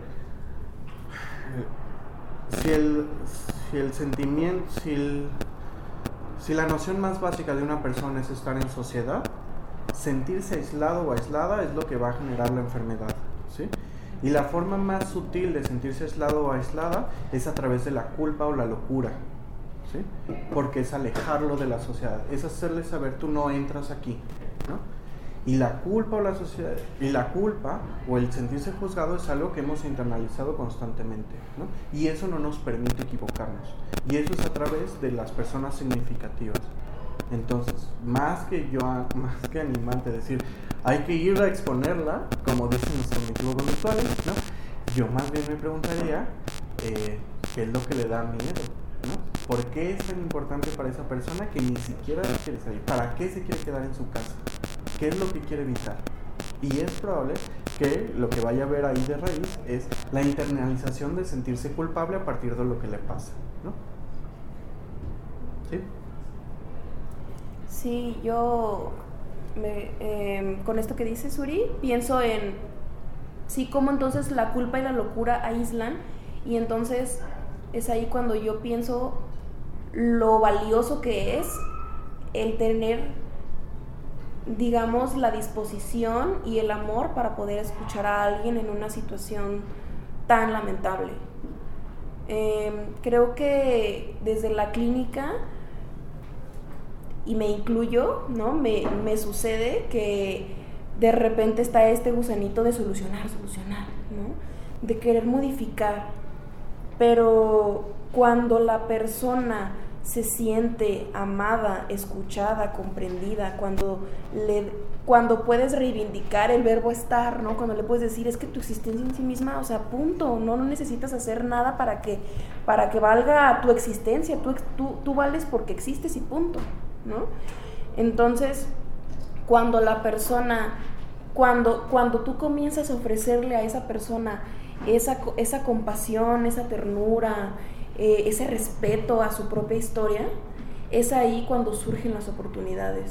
si el, si el sentimiento, si el... Si la noción más básica de una persona es estar en sociedad, sentirse aislado o aislada es lo que va a generar la enfermedad, ¿sí? Y la forma más sutil de sentirse aislado o aislada es a través de la culpa o la locura, ¿sí? Porque es alejarlo de la sociedad, es hacerle saber tú no entras aquí, ¿no? Y la culpa o la sociedad, y la culpa o el sentirse juzgado es algo que hemos internalizado constantemente, ¿no? Y eso no nos permite equivocarnos. Y eso es a través de las personas significativas. Entonces, más que yo, más que animante decir, hay que ir a exponerla, como dicen los cognitivo-conductuales, ¿no? Yo más bien me preguntaría, eh, ¿qué es lo que le da miedo? ¿No? ¿Por qué es tan importante para esa persona que ni siquiera quiere salir? ¿Para qué se quiere quedar en su casa? ¿Qué es lo que quiere evitar? Y es probable que lo que vaya a ver ahí de raíz es la internalización de sentirse culpable a partir de lo que le pasa, ¿no? ¿Sí? Sí, yo me, eh, con esto que dice Suri, pienso en sí, cómo entonces la culpa y la locura aíslan, y entonces es ahí cuando yo pienso lo valioso que es el tener, digamos, la disposición y el amor para poder escuchar a alguien en una situación tan lamentable. Eh, creo que desde la clínica, y me incluyo, ¿no? Me, me sucede que de repente está este gusanito de solucionar, solucionar, ¿no? De querer modificar. Pero cuando la persona se siente amada, escuchada, comprendida, cuando, le, cuando puedes reivindicar el verbo estar, ¿no? Cuando le puedes decir, es que tu existencia en sí misma, o sea, punto, no, no necesitas hacer nada para que, para que valga tu existencia, tú, tú, tú vales porque existes y punto, ¿no? Entonces, cuando la persona, cuando, cuando tú comienzas a ofrecerle a esa persona esa, esa compasión, esa ternura, eh, ese respeto a su propia historia, es ahí cuando surgen las oportunidades.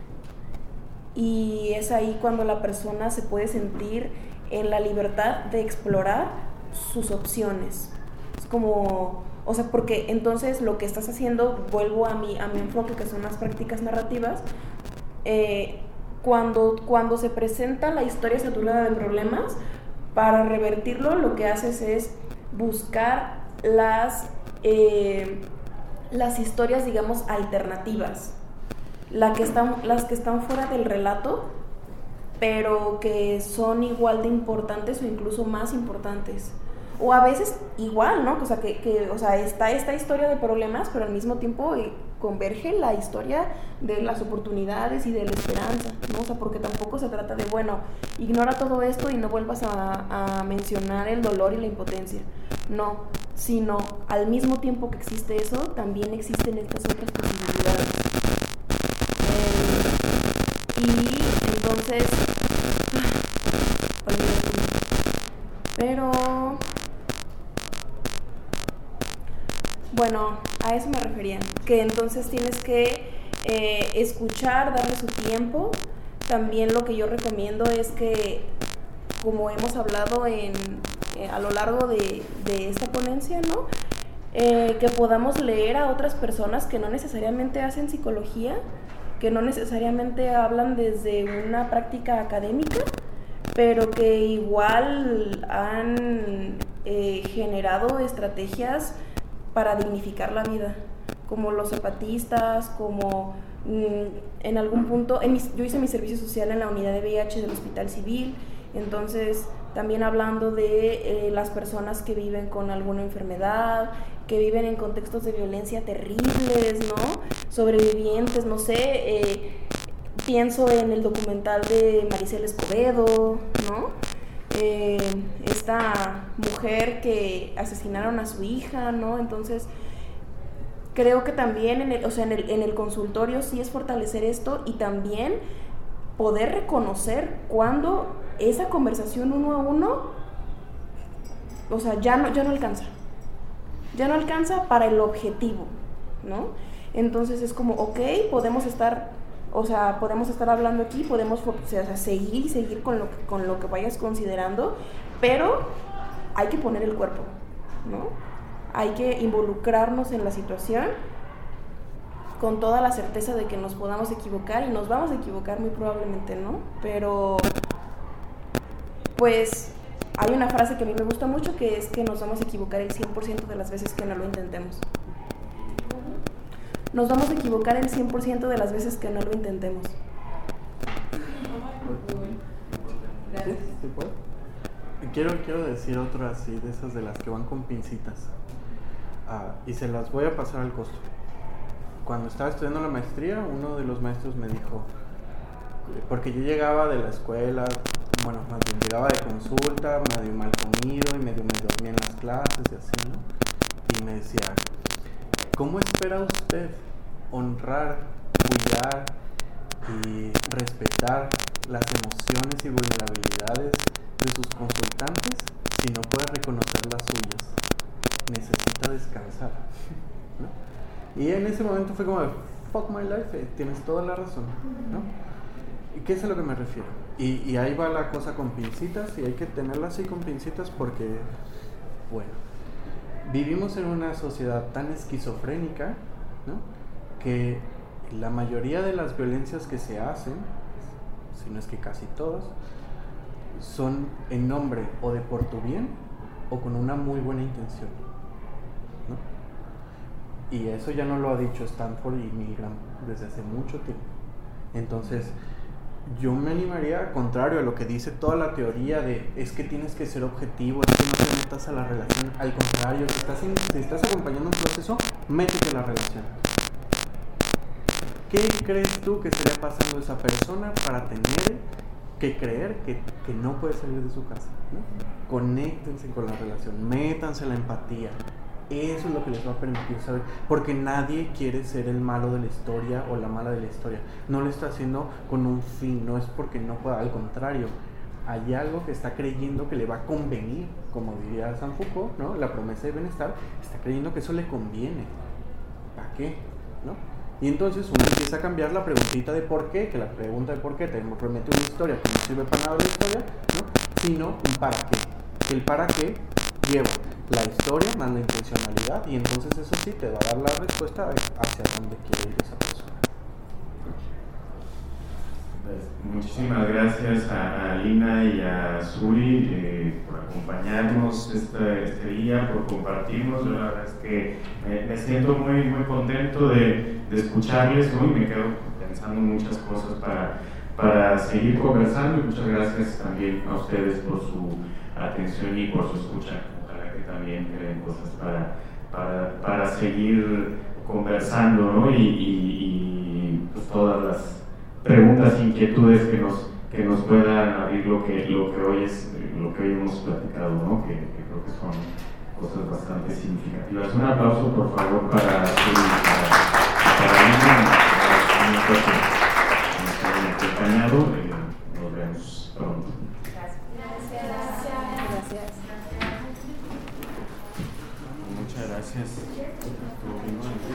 Y es ahí cuando la persona se puede sentir en la libertad de explorar sus opciones. Es como, o sea, porque entonces lo que estás haciendo, vuelvo a mi, a mi enfoque, que son las prácticas narrativas, eh, cuando, cuando se presenta la historia saturada de problemas, para revertirlo lo que haces es buscar las, eh, las historias, digamos, alternativas, la que están, las que están fuera del relato, pero que son igual de importantes o incluso más importantes. O a veces igual, ¿no? O sea, que, que, o sea, está esta historia de problemas, pero al mismo tiempo eh, converge la historia de las oportunidades y de la esperanza, ¿no? O sea, porque tampoco se trata de, bueno, ignora todo esto y no vuelvas a, a mencionar el dolor y la impotencia. no, sino al mismo tiempo que existe eso, también existen estas otras posibilidades. Eh, y entonces, pero, bueno, a eso me refería, que entonces tienes que eh, escuchar, darle su tiempo. También lo que yo recomiendo es que, como hemos hablado en, eh, a lo largo de, de esta ponencia, ¿no? Eh, que podamos leer a otras personas que no necesariamente hacen psicología, que no necesariamente hablan desde una práctica académica, pero que igual han eh, generado estrategias para dignificar la vida, como los zapatistas, como mmm, en algún punto, en mis, yo hice mi servicio social en la unidad de V I H del Hospital Civil, entonces también hablando de eh, las personas que viven con alguna enfermedad, que viven en contextos de violencia terribles, ¿no? Sobrevivientes, no sé, eh, pienso en el documental de Maricela Escobedo, ¿no? Eh, esta mujer que asesinaron a su hija, ¿no? Entonces, creo que también en el, o sea, en el, en el consultorio sí es fortalecer esto y también poder reconocer cuando esa conversación uno a uno, o sea, ya no, ya no alcanza. Ya no alcanza para el objetivo, ¿no? Entonces es como, ok, podemos estar, o sea, podemos estar hablando aquí, podemos o sea, seguir y seguir con lo, que, con lo que vayas considerando, pero hay que poner el cuerpo, ¿no? Hay que involucrarnos en la situación con toda la certeza de que nos podamos equivocar, y nos vamos a equivocar muy probablemente, ¿no? Pero, pues, hay una frase que a mí me gusta mucho, que es que nos vamos a equivocar el cien por ciento de las veces que no lo intentemos. Nos vamos a equivocar el cien por ciento de las veces que no lo intentemos. ¿Sí? ¿Sí puedo? Quiero, quiero decir otro así, de esas de las que van con pincitas. Ah, y se las voy a pasar al costo. Cuando estaba estudiando la maestría, uno de los maestros me dijo, porque yo llegaba de la escuela, bueno, más bien llegaba de consulta, medio mal comido y medio me dormía en las clases y así, ¿no? Y me decía, ¿cómo espera usted honrar, cuidar y respetar las emociones y vulnerabilidades de sus consultantes si no puede reconocer las suyas? Necesita descansar, ¿no? Y en ese momento fue como, fuck my life, eh, tienes toda la razón, ¿no? ¿Y qué es a lo que me refiero? Y, y ahí va la cosa con pincitas, y hay que tenerla así con pincitas porque, bueno, vivimos en una sociedad tan esquizofrénica, ¿no? Que la mayoría de las violencias que se hacen, si no es que casi todas, son en nombre o de por tu bien o con una muy buena intención, ¿no? Y eso ya no lo ha dicho Stanford y Milgram desde hace mucho tiempo. Entonces, yo me animaría, al contrario a lo que dice toda la teoría de es que tienes que ser objetivo, es que no te metas a la relación. Al contrario, si estás, en, si estás acompañando un proceso, métete a la relación. ¿Qué crees tú que estaría pasando esa persona para tener que creer que, que no puede salir de su casa, ¿no? Conéctense con la relación, métanse a la empatía. Eso es lo que les va a permitir saber, porque nadie quiere ser el malo de la historia o la mala de la historia. No lo está haciendo con un fin, no es porque no pueda, al contrario, hay algo que está creyendo que le va a convenir, como diría San Foucault, ¿no? La promesa de bienestar, está creyendo que eso le conviene. ¿Para qué? ¿No? Y entonces uno empieza a cambiar la preguntita de por qué, que la pregunta de por qué te promete una historia que no sirve para nada de la historia, ¿no? Sino un para qué. El para qué lleva la historia más la intencionalidad, y entonces eso sí te va a dar la respuesta hacia dónde quiere ir esa persona. Pues, muchísimas gracias a, a Lina y a Suri eh, por acompañarnos este, este día, por compartirnos. La verdad es que me, me siento muy, muy contento de, de escucharles, ¿no? Y me quedo pensando en muchas cosas para, para seguir conversando, y muchas gracias también a ustedes por su atención y por su escucha. Ojalá que también creen cosas para, para, para seguir conversando, ¿no? Y, y, y pues todas las preguntas, inquietudes que nos, que nos puedan abrir lo que, lo que hoy es, lo que hoy hemos platicado, ¿no? Que, que creo que son cosas bastante significativas. Un aplauso, por favor, para Suri y para, para Lina, que nos han acompañado. Eh, nos vemos pronto. Gracias. Gracias. Gracias. Muchas gracias.